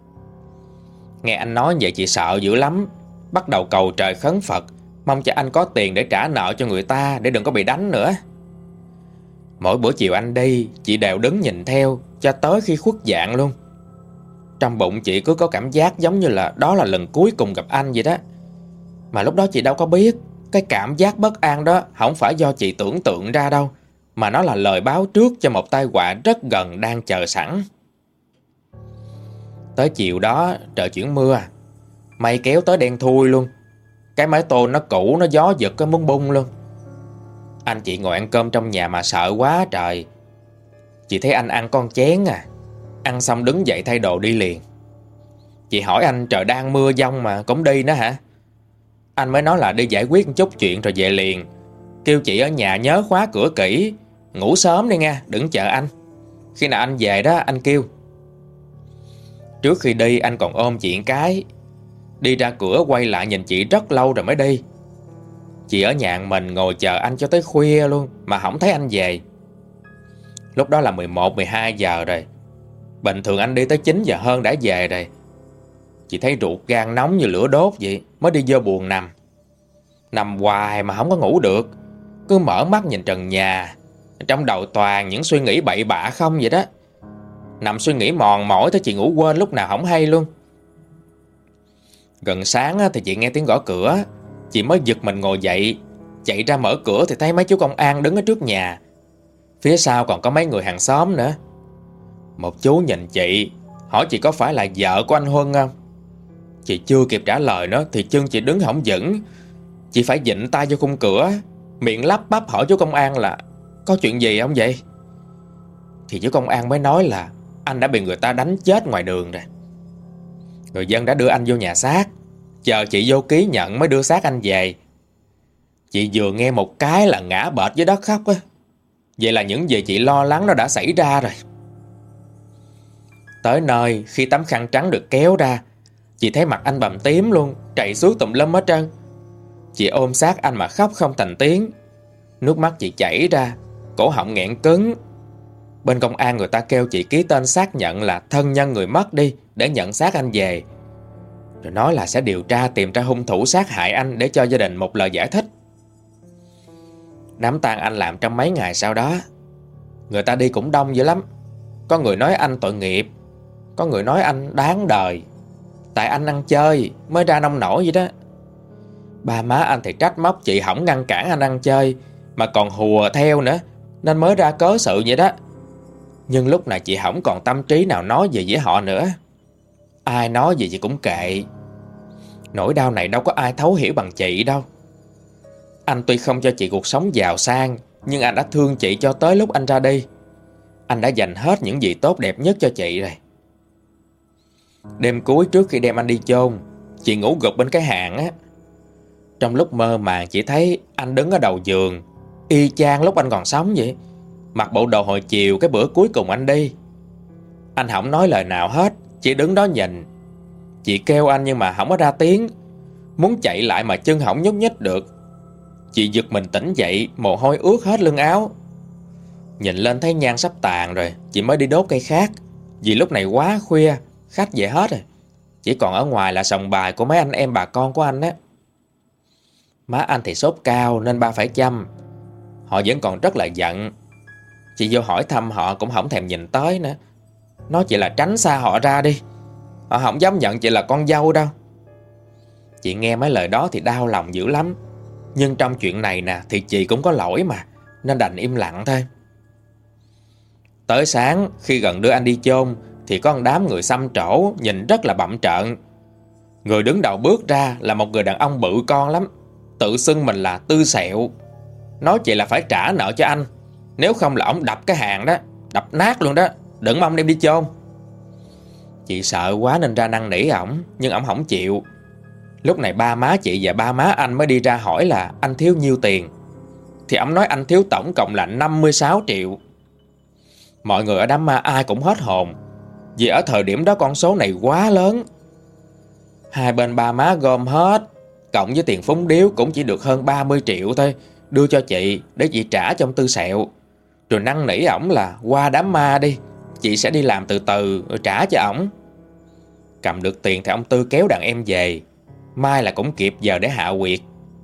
Nghe anh nói vậy chị sợ dữ lắm, bắt đầu cầu trời khấn Phật, mong cho anh có tiền để trả nợ cho người ta, để đừng có bị đánh nữa. Mỗi bữa chiều anh đi, chị đều đứng nhìn theo cho tới khi khuất dạng luôn. Trong bụng chị cứ có cảm giác giống như là đó là lần cuối cùng gặp anh vậy đó. Mà lúc đó chị đâu có biết, cái cảm giác bất an đó không phải do chị tưởng tượng ra đâu, mà nó là lời báo trước cho một tai họa rất gần đang chờ sẵn. Tới chiều đó trời chuyển mưa, mây kéo tới đen thui luôn. Cái mái tôn nó cũ, nó gió giật cái muốn bung luôn. Anh chị ngồi ăn cơm trong nhà mà sợ quá trời. Chị thấy anh ăn con chén à. Ăn xong đứng dậy thay đồ đi liền. Chị hỏi anh trời đang mưa giông mà cũng đi nữa hả. Anh mới nói là đi giải quyết một chút chuyện rồi về liền. Kêu chị ở nhà nhớ khóa cửa kỹ, ngủ sớm đi nha, đừng chờ anh. Khi nào anh về đó anh kêu. Trước khi đi anh còn ôm chị cái. Đi ra cửa quay lại nhìn chị rất lâu rồi mới đi. Chị ở nhà mình ngồi chờ anh cho tới khuya luôn mà không thấy anh về. Lúc đó là mười một, mười hai giờ rồi. Bình thường anh đi tới chín giờ hơn đã về rồi. Chị thấy ruột gan nóng như lửa đốt vậy, mới đi vô buồng nằm. Nằm hoài mà không có ngủ được, cứ mở mắt nhìn trần nhà, trong đầu toàn những suy nghĩ bậy bạ không vậy đó. Nằm suy nghĩ mòn mỏi tới chị ngủ quên lúc nào không hay luôn. Gần sáng thì chị nghe tiếng gõ cửa. Chị mới giật mình ngồi dậy, chạy ra mở cửa thì thấy mấy chú công an đứng ở trước nhà. Phía sau còn có mấy người hàng xóm nữa. Một chú nhìn chị, hỏi chị có phải là vợ của anh Huân không. Chị chưa kịp trả lời nữa thì chân chị đứng hổng vững. Chị phải vịn tay vô khung cửa, miệng lắp bắp hỏi chú công an là có chuyện gì không vậy. Thì chú công an mới nói là anh đã bị người ta đánh chết ngoài đường rồi. Người dân đã đưa anh vô nhà xác, chờ chị vô ký nhận mới đưa xác anh về. Chị vừa nghe một cái là ngã bệt dưới đất khóc á. Vậy là những gì chị lo lắng nó đã xảy ra rồi. Tới nơi, khi tấm khăn trắng được kéo ra, chị thấy mặt anh bầm tím luôn, chảy xuống tùm lum hết trơn. Chị ôm sát anh mà khóc không thành tiếng. Nước mắt chị chảy ra, cổ họng nghẹn cứng. Bên công an người ta kêu chị ký tên xác nhận là thân nhân người mất đi, để nhận xác anh về. Rồi nói là sẽ điều tra tìm ra hung thủ sát hại anh, để cho gia đình một lời giải thích. Đám tang anh làm trong mấy ngày sau đó. Người ta đi cũng đông dữ lắm. Có người nói anh tội nghiệp, có người nói anh đáng đời, tại anh ăn chơi mới ra nông nổi vậy đó. Ba má anh thì trách móc chị hổng ngăn cản anh ăn chơi, mà còn hùa theo nữa, nên mới ra cớ sự vậy đó. Nhưng lúc này chị hổng còn tâm trí nào nói gì với họ nữa. Ai nói gì chị cũng kệ. Nỗi đau này đâu có ai thấu hiểu bằng chị đâu. Anh tuy không cho chị cuộc sống giàu sang, nhưng anh đã thương chị cho tới lúc anh ra đi. Anh đã dành hết những gì tốt đẹp nhất cho chị rồi. Đêm cuối trước khi đem anh đi chôn, chị ngủ gục bên cái hạng á. Trong lúc mơ màng chị thấy anh đứng ở đầu giường, y chang lúc anh còn sống vậy. Mặc bộ đồ hồi chiều cái bữa cuối cùng anh đi. Anh không nói lời nào hết, chỉ đứng đó nhìn. Chị kêu anh nhưng mà không có ra tiếng. Muốn chạy lại mà chân không nhúc nhích được. Chị giật mình tỉnh dậy, mồ hôi ướt hết lưng áo. Nhìn lên thấy nhang sắp tàn rồi, chị mới đi đốt cây khác. Vì lúc này quá khuya, khách về hết rồi. Chỉ còn ở ngoài là sòng bài của mấy anh em bà con của anh á. Má anh thì sốt cao nên ba phải chăm. Họ vẫn còn rất là giận. Chị vô hỏi thăm họ cũng không thèm nhìn tới nữa. Nói chị là tránh xa họ ra đi. Họ không dám nhận chị là con dâu đâu. Chị nghe mấy lời đó thì đau lòng dữ lắm. Nhưng trong chuyện này nè thì chị cũng có lỗi mà, nên đành im lặng thôi. Tới sáng khi gần đưa anh đi chôn thì có một đám người xăm trổ nhìn rất là bặm trợn. Người đứng đầu bước ra là một người đàn ông bự con lắm, tự xưng mình là Tư Sẹo. Nói chị là phải trả nợ cho anh, nếu không là ổng đập cái hàng đó, đập nát luôn đó, đừng mong đem đi chôn. Chị sợ quá nên ra năn nỉ ổng, nhưng ổng không chịu. Lúc này ba má chị và ba má anh mới đi ra hỏi là anh thiếu nhiêu tiền. Thì ổng nói anh thiếu tổng cộng là năm mươi sáu triệu. Mọi người ở đám ma ai cũng hết hồn, vì ở thời điểm đó con số này quá lớn. Hai bên ba má gom hết, cộng với tiền phúng điếu cũng chỉ được hơn ba mươi triệu thôi, đưa cho chị để chị trả cho ông Tư Sẹo. Rồi năn nỉ ổng là qua đám ma đi, chị sẽ đi làm từ từ rồi trả cho ổng. Cầm được tiền thì ông Tư kéo đàn em về, mai là cũng kịp giờ để hạ quyệt.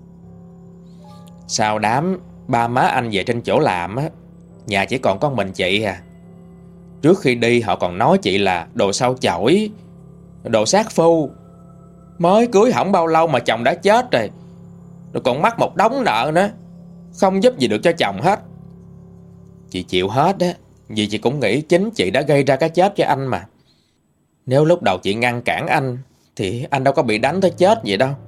Sau đám, ba má anh về trên chỗ làm á, nhà chỉ còn có mình chị à. Trước khi đi họ còn nói chị là đồ sau chổi, đồ sát phu, mới cưới hỏng bao lâu mà chồng đã chết rồi, rồi còn mắc một đống nợ nữa, không giúp gì được cho chồng hết. Chị chịu hết á, vì chị cũng nghĩ chính chị đã gây ra cái chết cho anh mà. Nếu lúc đầu chị ngăn cản anh thì anh đâu có bị đánh tới chết vậy đâu.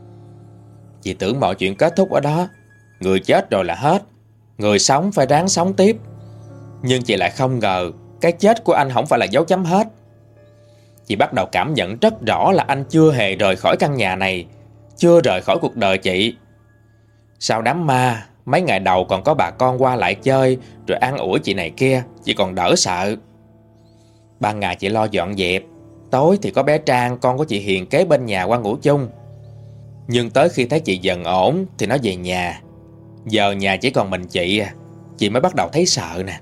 Chị tưởng mọi chuyện kết thúc ở đó, người chết rồi là hết, người sống phải ráng sống tiếp. Nhưng chị lại không ngờ cái chết của anh không phải là dấu chấm hết. Chị bắt đầu cảm nhận rất rõ là anh chưa hề rời khỏi căn nhà này, chưa rời khỏi cuộc đời chị. Sau đám ma, mấy ngày đầu còn có bà con qua lại chơi, rồi an ủi chị này kia, chị còn đỡ sợ. Ban ngày chị lo dọn dẹp, tối thì có bé Trang, con của chị Hiền kế bên nhà qua ngủ chung. Nhưng tới khi thấy chị dần ổn thì nó về nhà. Giờ nhà chỉ còn mình chị à, chị mới bắt đầu thấy sợ nè.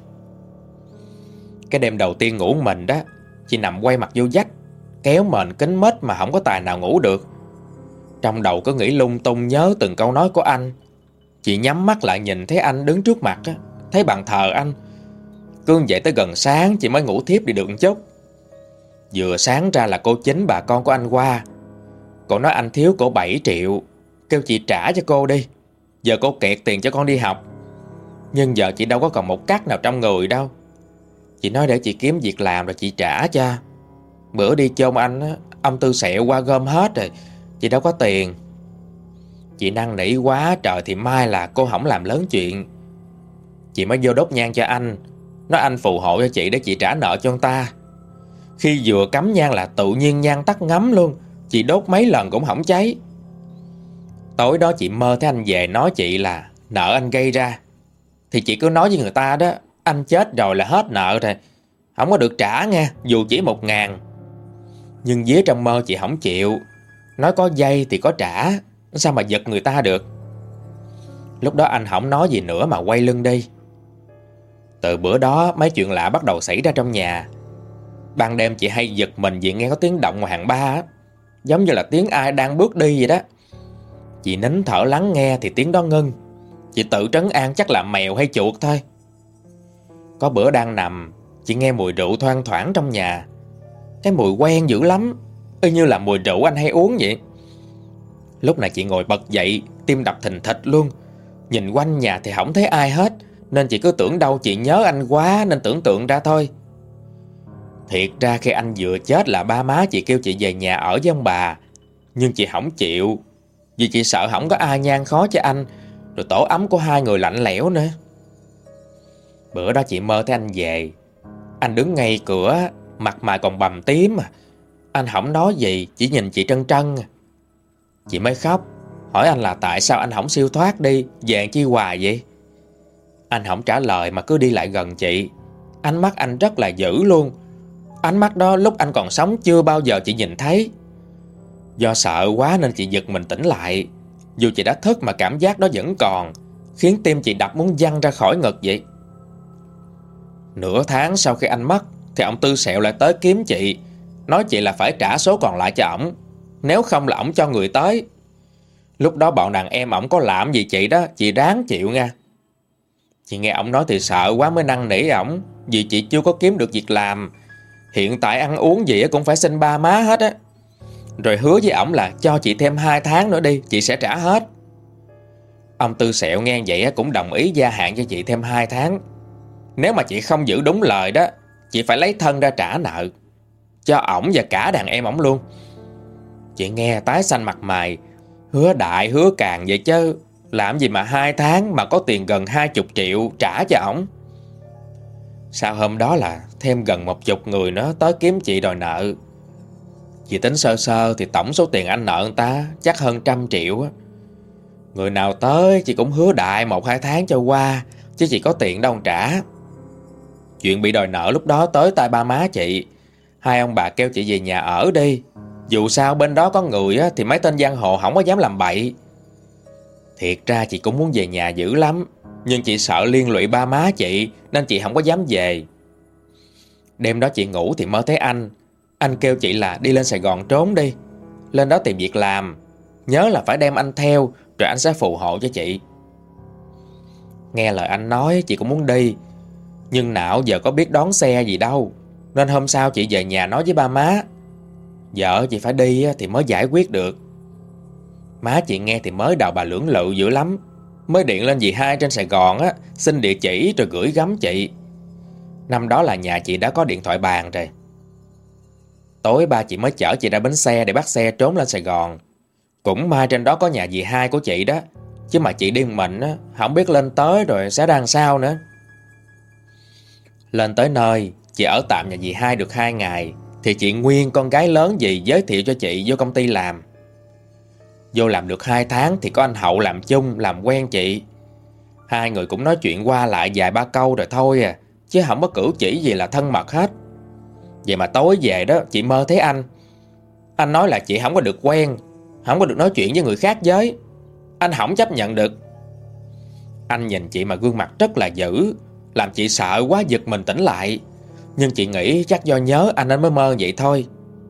Cái đêm đầu tiên ngủ mình đó, chị nằm quay mặt vô vách, kéo mền kín mít mà không có tài nào ngủ được. Trong đầu cứ nghĩ lung tung nhớ từng câu nói của anh. Chị nhắm mắt lại nhìn thấy anh đứng trước mặt á, thấy bàn thờ anh. Cương dậy tới gần sáng chị mới ngủ thiếp đi được một chút. Vừa sáng ra là cô Chính, bà con của anh qua. Cô nói anh thiếu cổ bảy triệu, kêu chị trả cho cô đi, giờ cô kẹt tiền cho con đi học. Nhưng giờ chị đâu có còn một cắc nào trong người đâu. Chị nói để chị kiếm việc làm rồi chị trả cho. Bữa đi chôn anh á, ông Tư Sẹo qua gom hết rồi, chị đâu có tiền. Chị năn nỉ quá trời thì mai là cô không làm lớn chuyện. Chị mới vô đốt nhang cho anh, nói anh phù hộ cho chị để chị trả nợ cho ông ta. Khi vừa cắm nhang là tự nhiên nhang tắt ngấm luôn, chị đốt mấy lần cũng không cháy. Tối đó chị mơ thấy anh về nói chị là nợ anh gây ra. Thì chị cứ nói với người ta đó, anh chết rồi là hết nợ rồi, không có được trả nghe, dù chỉ một ngàn. Nhưng vía trong mơ chị không chịu, nói có dây thì có trả, sao mà giật người ta được. Lúc đó anh không nói gì nữa mà quay lưng đi. Từ bữa đó mấy chuyện lạ bắt đầu xảy ra trong nhà. Ban đêm chị hay giật mình vì nghe có tiếng động ngoài hàng ba á, giống như là tiếng ai đang bước đi vậy đó. Chị nín thở lắng nghe thì tiếng đó ngưng. Chị tự trấn an chắc là mèo hay chuột thôi. Có bữa đang nằm, chị nghe mùi rượu thoang thoảng trong nhà. Cái mùi quen dữ lắm, y như là mùi rượu anh hay uống vậy. Lúc này chị ngồi bật dậy, tim đập thình thịch luôn. Nhìn quanh nhà thì không thấy ai hết, nên chị cứ tưởng đâu chị nhớ anh quá nên tưởng tượng ra thôi. Thiệt ra khi anh vừa chết là ba má chị kêu chị về nhà ở với ông bà. Nhưng chị không chịu, vì chị sợ không có ai nhang khó cho anh, rồi tổ ấm của hai người lạnh lẽo nữa. Bữa đó chị mơ thấy anh về. Anh đứng ngay cửa, mặt mày còn bầm tím à. Anh không nói gì, chỉ nhìn chị trân trân. Chị mới khóc, hỏi anh là tại sao anh không siêu thoát đi, về chi hoài vậy. Anh không trả lời mà cứ đi lại gần chị. Ánh mắt anh rất là dữ luôn. Ánh mắt đó lúc anh còn sống chưa bao giờ chị nhìn thấy. Do sợ quá nên chị giật mình tỉnh lại. Dù chị đã thức mà cảm giác đó vẫn còn, khiến tim chị đập muốn văng ra khỏi ngực vậy. Nửa tháng sau khi anh mất thì ông Tư Sẹo lại tới kiếm chị, nói chị là phải trả số còn lại cho ổng, nếu không là ổng cho người tới. Lúc đó bọn đàn em ổng có làm gì chị đó, chị ráng chịu nha. Chị nghe ổng nói thì sợ quá mới năn nỉ ổng, vì chị chưa có kiếm được việc làm. Hiện tại ăn uống gì cũng phải xin ba má hết á. Rồi hứa với ổng là cho chị thêm hai tháng nữa đi, chị sẽ trả hết. Ông Tư Sẹo nghe vậy cũng đồng ý gia hạn cho chị thêm hai tháng. Nếu mà chị không giữ đúng lời đó, chị phải lấy thân ra trả nợ, cho ổng và cả đàn em ổng luôn. Chị nghe tái xanh mặt mày. Hứa đại hứa càng vậy chứ, làm gì mà hai tháng mà có tiền gần hai chục triệu trả cho ổng. Sau hôm đó là thêm gần một chục người nữa tới kiếm chị đòi nợ. Chị tính sơ sơ thì tổng số tiền anh nợ người ta chắc hơn trăm triệu á. Người nào tới chị cũng hứa đại một hai tháng cho qua, chứ chị có tiền đâu trả. Chuyện bị đòi nợ lúc đó tới tai ba má chị. Hai ông bà kêu chị về nhà ở đi, dù sao bên đó có người á, thì mấy tên giang hồ không có dám làm bậy. Thiệt ra chị cũng muốn về nhà dữ lắm, nhưng chị sợ liên lụy ba má chị nên chị không có dám về. Đêm đó chị ngủ thì mơ thấy anh. Anh kêu chị là đi lên Sài Gòn trốn đi, lên đó tìm việc làm, nhớ là phải đem anh theo, rồi anh sẽ phù hộ cho chị. Nghe lời anh nói chị cũng muốn đi, nhưng nào giờ có biết đón xe gì đâu, nên hôm sau chị về nhà nói với ba má. Vợ chị phải đi thì mới giải quyết được. Má chị nghe thì mới đầu bà lưỡng lự dữ lắm, mới điện lên dì hai trên Sài Gòn á, xin địa chỉ rồi gửi gắm chị. Năm đó là nhà chị đã có điện thoại bàn rồi. Tối ba chị mới chở chị ra bến xe để bắt xe trốn lên Sài Gòn. Cũng may trên đó có nhà dì hai của chị đó, chứ mà chị đi một mình á, không biết lên tới rồi sẽ ra làm sao nữa. Lên tới nơi, chị ở tạm nhà dì hai được hai ngày thì chị Nguyên, con gái lớn dì, giới thiệu cho chị vô công ty làm. Vô làm được hai tháng thì có anh Hậu làm chung, làm quen chị. Hai người cũng nói chuyện qua lại vài ba câu rồi thôi à, chứ không có cử chỉ gì là thân mật hết. Vậy mà tối về đó chị mơ thấy anh. Anh nói là chị không có được quen, không có được nói chuyện với người khác giới. Anh không chấp nhận được. Anh nhìn chị mà gương mặt rất là dữ, làm chị sợ quá giật mình tỉnh lại. Nhưng chị nghĩ chắc do nhớ anh nên mới mơ vậy thôi.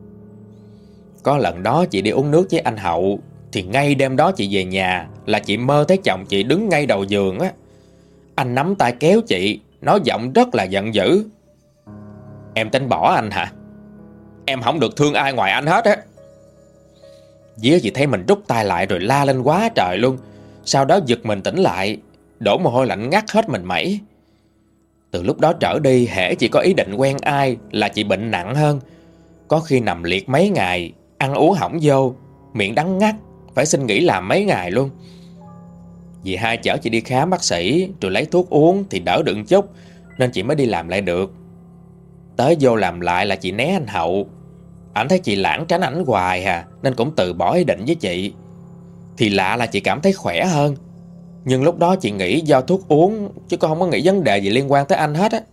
Có lần đó chị đi uống nước với anh Hậu, thì ngay đêm đó chị về nhà là chị mơ thấy chồng chị đứng ngay đầu giường á. Anh nắm tay kéo chị, nói giọng rất là giận dữ. Em tính bỏ anh hả? Em không được thương ai ngoài anh hết á. Día chị thấy mình rút tay lại rồi la lên quá trời luôn. Sau đó giật mình tỉnh lại, đổ mồ hôi lạnh ngắt hết mình mẩy. Từ lúc đó trở đi, hễ chị có ý định quen ai là chị bệnh nặng hơn. Có khi nằm liệt mấy ngày, ăn uống hỏng vô, miệng đắng ngắt, phải xin nghỉ làm mấy ngày luôn. Dì hai chở chị đi khám bác sĩ rồi lấy thuốc uống thì đỡ được chút, nên chị mới đi làm lại được. Tới vô làm lại là chị né anh Hậu. Ảnh thấy chị lãng tránh ảnh hoài à, nên cũng từ bỏ ý định với chị. Thì lạ là chị cảm thấy khỏe hơn. Nhưng lúc đó chị nghĩ do thuốc uống, chứ con không có nghĩ vấn đề gì liên quan tới anh hết á.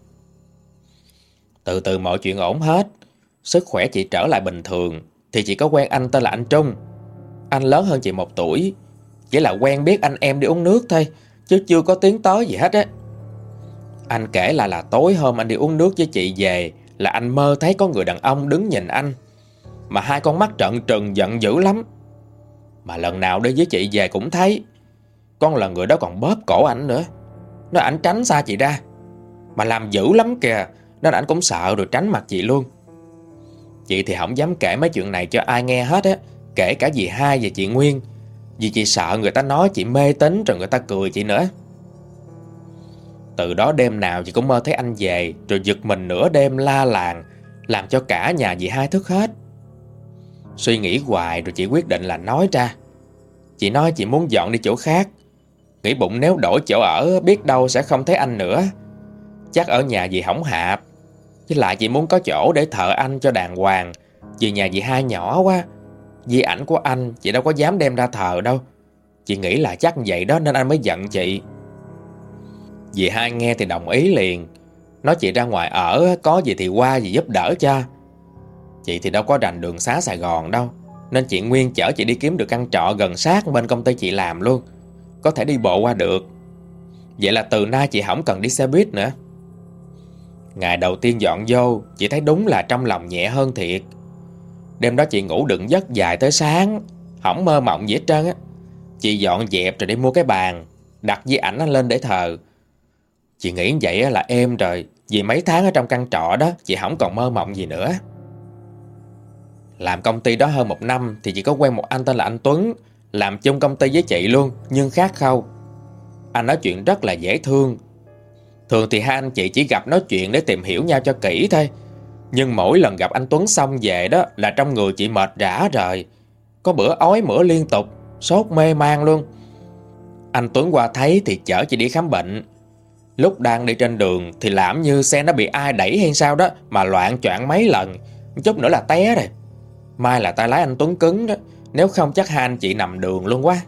Từ từ mọi chuyện ổn hết, sức khỏe chị trở lại bình thường. Thì chị có quen anh tên là anh Trung. Anh lớn hơn chị một tuổi, chỉ là quen biết anh em đi uống nước thôi, chứ chưa có tiến tới gì hết á. Anh kể lại là tối hôm anh đi uống nước với chị về là anh mơ thấy có người đàn ông đứng nhìn anh, mà hai con mắt trợn trừng giận dữ lắm. Mà lần nào đi với chị về cũng thấy. Con lần người đó còn bóp cổ ảnh nữa, nói ảnh tránh xa chị ra. Mà làm dữ lắm kìa, nên ảnh cũng sợ rồi tránh mặt chị luôn. Chị thì không dám kể mấy chuyện này cho ai nghe hết á, kể cả dì Hai và chị Nguyên, vì chị sợ người ta nói chị mê tín rồi người ta cười chị nữa. Từ đó đêm nào chị cũng mơ thấy anh về, rồi giật mình nửa đêm la làng, làm cho cả nhà dì Hai thức hết. Suy nghĩ hoài rồi chị quyết định là nói ra. Chị nói chị muốn dọn đi chỗ khác, nghĩ bụng nếu đổi chỗ ở biết đâu sẽ không thấy anh nữa, chắc ở nhà dì hỏng hạp. Với lại chị muốn có chỗ để thờ anh cho đàng hoàng, vì nhà dì Hai nhỏ quá, di ảnh của anh chị đâu có dám đem ra thờ đâu. Chị nghĩ là chắc vậy đó nên anh mới giận chị. Dì Hai nghe thì đồng ý liền, nói chị ra ngoài ở, có gì thì qua dì giúp đỡ cho. Chị thì đâu có rành đường xá Sài Gòn đâu, nên chị Nguyên chở chị đi kiếm được căn trọ gần sát bên công ty chị làm luôn, có thể đi bộ qua được. Vậy là từ nay chị không cần đi xe buýt nữa. Ngày đầu tiên dọn vô, chị thấy đúng là trong lòng nhẹ hơn thiệt. Đêm đó chị ngủ đựng giấc dài tới sáng, không mơ mộng gì hết trơn á. Chị dọn dẹp rồi đi mua cái bàn, đặt di ảnh anh lên để thờ. Chị nghĩ vậy là êm rồi, vì mấy tháng ở trong căn trọ đó chị không còn mơ mộng gì nữa. Làm công ty đó hơn một năm thì chị có quen một anh tên là anh Tuấn, làm chung công ty với chị luôn, nhưng khác khâu. Anh nói chuyện rất là dễ thương. Thường thì hai anh chị chỉ gặp nói chuyện để tìm hiểu nhau cho kỹ thôi, nhưng mỗi lần gặp anh Tuấn xong về đó là trong người chị mệt rã rời. Có bữa ói mửa liên tục, sốt mê man luôn. Anh Tuấn qua thấy thì chở chị đi khám bệnh. Lúc đang đi trên đường thì làm như xe nó bị ai đẩy hay sao đó mà loạng choạng mấy lần, chút nữa là té rồi. May là tay lái anh Tuấn cứng đó, nếu không chắc hai anh chị nằm đường luôn quá.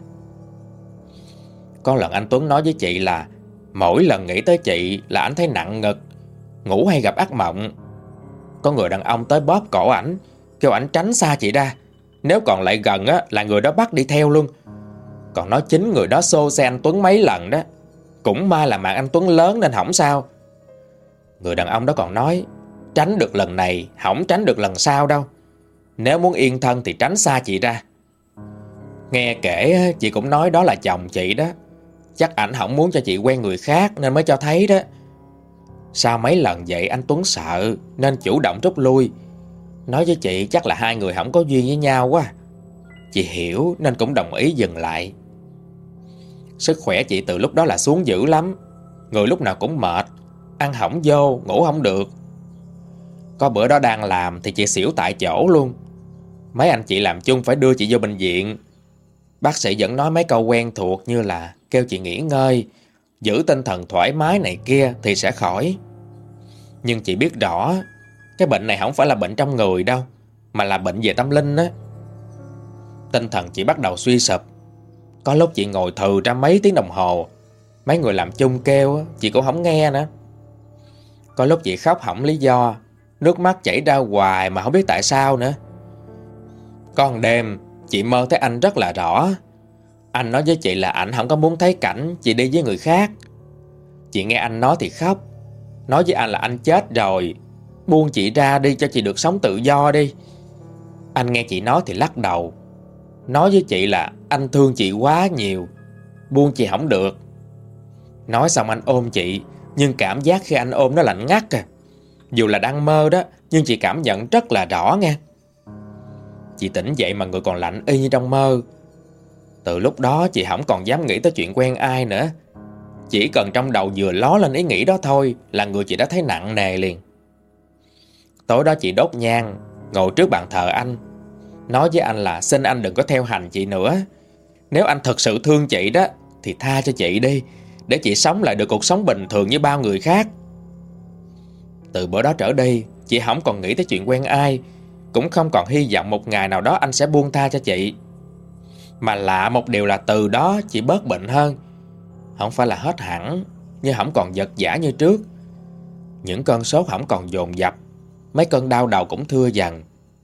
Có lần anh Tuấn nói với chị là mỗi lần nghĩ tới chị là anh thấy nặng ngực, ngủ hay gặp ác mộng. Có người đàn ông tới bóp cổ ảnh, kêu ảnh tránh xa chị ra, nếu còn lại gần á là người đó bắt đi theo luôn. Còn nói chính người đó xô xe anh Tuấn mấy lần đó. Cũng may là mạng anh Tuấn lớn nên không sao. Người đàn ông đó còn nói tránh được lần này không tránh được lần sau đâu, nếu muốn yên thân thì tránh xa chị ra. Nghe kể chị cũng nói đó là chồng chị đó, chắc ảnh không muốn cho chị quen người khác nên mới cho thấy đó. Sau mấy lần vậy anh Tuấn sợ nên chủ động rút lui, nói với chị chắc là hai người không có duyên với nhau quá. Chị hiểu nên cũng đồng ý dừng lại. Sức khỏe chị từ lúc đó là xuống dữ lắm, người lúc nào cũng mệt, ăn hổng vô, ngủ không được. Có bữa đó đang làm thì chị xỉu tại chỗ luôn. Mấy anh chị làm chung phải đưa chị vô bệnh viện. Bác sĩ vẫn nói mấy câu quen thuộc như là kêu chị nghỉ ngơi, giữ tinh thần thoải mái này kia thì sẽ khỏi. Nhưng chị biết rõ cái bệnh này không phải là bệnh trong người đâu, mà là bệnh về tâm linh á. Tinh thần chị bắt đầu suy sụp. Có lúc chị ngồi thừ ra mấy tiếng đồng hồ, mấy người làm chung kêu chị cũng không nghe nữa. Có lúc chị khóc hỏng lý do, nước mắt chảy ra hoài mà không biết tại sao nữa. Có một đêm chị mơ thấy anh rất là rõ. Anh nói với chị là ảnh không có muốn thấy cảnh chị đi với người khác. Chị nghe anh nói thì khóc, nói với anh là anh chết rồi, buông chị ra đi cho chị được sống tự do đi. Anh nghe chị nói thì lắc đầu, nói với chị là anh thương chị quá nhiều, buông chị không được. Nói xong anh ôm chị, nhưng cảm giác khi anh ôm nó lạnh ngắt à. Dù là đang mơ đó, nhưng chị cảm nhận rất là rõ nghe. Chị tỉnh dậy mà người còn lạnh y như trong mơ. Từ lúc đó chị không còn dám nghĩ tới chuyện quen ai nữa. Chỉ cần trong đầu vừa ló lên ý nghĩ đó thôi là người chị đã thấy nặng nề liền. Tối đó chị đốt nhang, ngồi trước bàn thờ anh, nói với anh là xin anh đừng có theo hành chị nữa. Nếu anh thật sự thương chị đó thì tha cho chị đi, để chị sống lại được cuộc sống bình thường như bao người khác. Từ bữa đó trở đi, chị không còn nghĩ tới chuyện quen ai, cũng không còn hy vọng một ngày nào đó anh sẽ buông tha cho chị. Mà lạ một điều là từ đó chị bớt bệnh hơn. Không phải là hết hẳn, nhưng không còn vật vã như trước. Những cơn sốt không còn dồn dập, mấy cơn đau đầu cũng thưa dần.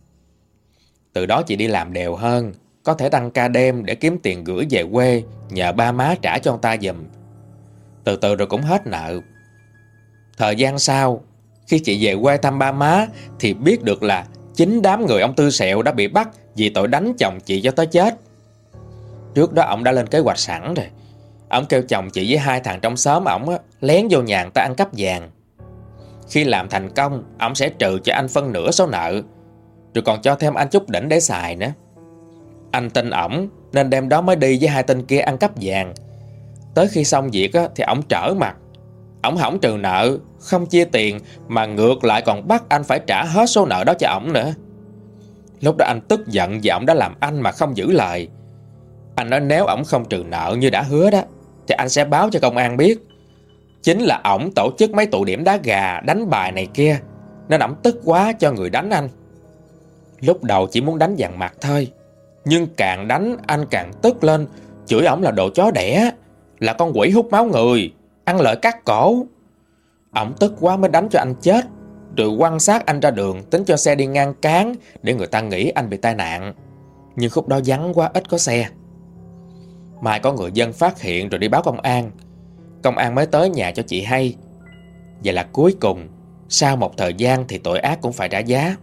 Từ đó chị đi làm đều hơn, có thể tăng ca đêm để kiếm tiền gửi về quê, nhờ ba má trả cho ông ta giùm. Từ từ rồi cũng hết nợ. Thời gian sau, khi chị về quê thăm ba má thì biết được là chính đám người ông Tư Sẹo đã bị bắt vì tội đánh chồng chị cho tới chết. Trước đó ông đã lên kế hoạch sẵn rồi. Ông kêu chồng chị với hai thằng trong xóm ổng lén vô nhà người ta ăn cắp vàng. Khi làm thành công, ổng sẽ trừ cho anh phân nửa số nợ, rồi còn cho thêm anh chút đỉnh để xài nữa. Anh tin ổng nên đêm đó mới đi với hai tên kia ăn cắp vàng. Tới khi xong việc á, thì ổng trở mặt. Ổng hỏng trừ nợ, không chia tiền, mà ngược lại còn bắt anh phải trả hết số nợ đó cho ổng nữa. Lúc đó anh tức giận vì ổng đã làm anh mà không giữ lời. Anh nói nếu ổng không trừ nợ như đã hứa đó, thì anh sẽ báo cho công an biết. Chính là ổng tổ chức mấy tụ điểm đá gà, đánh bài này kia, nên ổng tức quá cho người đánh anh. Lúc đầu chỉ muốn đánh dằn mặt thôi, nhưng càng đánh anh càng tức lên, chửi ổng là đồ chó đẻ, là con quỷ hút máu người, ăn lợi cắt cổ. Ổng tức quá mới đánh cho anh chết, rồi quăng xác anh ra đường, tính cho xe đi ngang cán để người ta nghĩ anh bị tai nạn. Nhưng khúc đó vắng quá, ít có xe. Mai có người dân phát hiện rồi đi báo công an. Công an mới tới nhà cho chị hay. Vậy là cuối cùng, sau một thời gian thì tội ác cũng phải trả giá.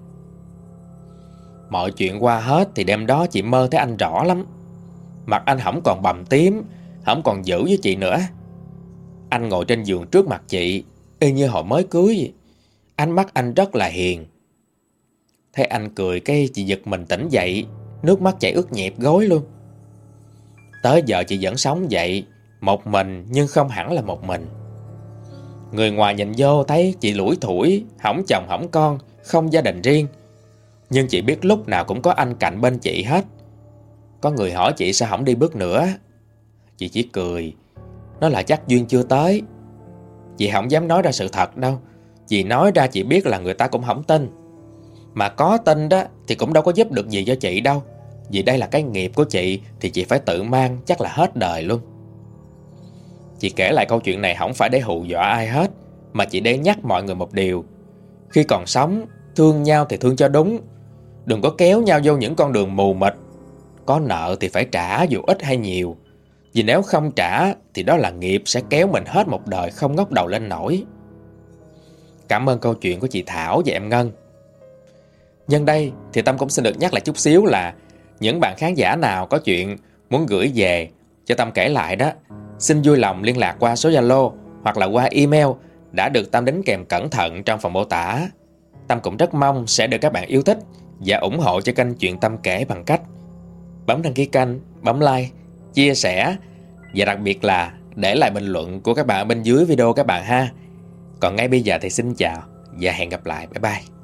Mọi chuyện qua hết thì đêm đó chị mơ thấy anh rõ lắm. Mặt anh không còn bầm tím, không còn dữ với chị nữa. Anh ngồi trên giường trước mặt chị, y như hồi mới cưới vậy. Ánh mắt anh rất là hiền. Thấy anh cười cái chị giật mình tỉnh dậy, nước mắt chảy ướt nhẹp gối luôn. Tới giờ chị vẫn sống vậy, một mình nhưng không hẳn là một mình. Người ngoài nhìn vô thấy chị lủi thủi, hỏng chồng hỏng con, không gia đình riêng. Nhưng chị biết lúc nào cũng có anh cạnh bên chị hết. Có người hỏi chị sao không đi bước nữa, chị chỉ cười, nói là chắc duyên chưa tới. Chị không dám nói ra sự thật đâu, chị nói ra chị biết là người ta cũng không tin. Mà có tin đó thì cũng đâu có giúp được gì cho chị đâu. Vì đây là cái nghiệp của chị thì chị phải tự mang, chắc là hết đời luôn. Chị kể lại câu chuyện này không phải để hù dọa ai hết, mà chỉ để nhắc mọi người một điều. Khi còn sống, thương nhau thì thương cho đúng. Đừng có kéo nhau vô những con đường mù mịt. Có nợ thì phải trả dù ít hay nhiều. Vì nếu không trả thì đó là nghiệp sẽ kéo mình hết một đời không ngóc đầu lên nổi. Cảm ơn câu chuyện của chị Thảo và em Ngân. Nhân đây thì Tâm cũng xin được nhắc lại chút xíu là những bạn khán giả nào có chuyện muốn gửi về cho Tâm kể lại đó, xin vui lòng liên lạc qua số Zalo hoặc là qua email đã được Tâm đính kèm cẩn thận trong phần mô tả. Tâm cũng rất mong sẽ được các bạn yêu thích và ủng hộ cho kênh Chuyện Tâm Kể bằng cách bấm đăng ký kênh, bấm like, chia sẻ và đặc biệt là để lại bình luận của các bạn ở bên dưới video các bạn ha. Còn ngay bây giờ thì xin chào và hẹn gặp lại. Bye bye.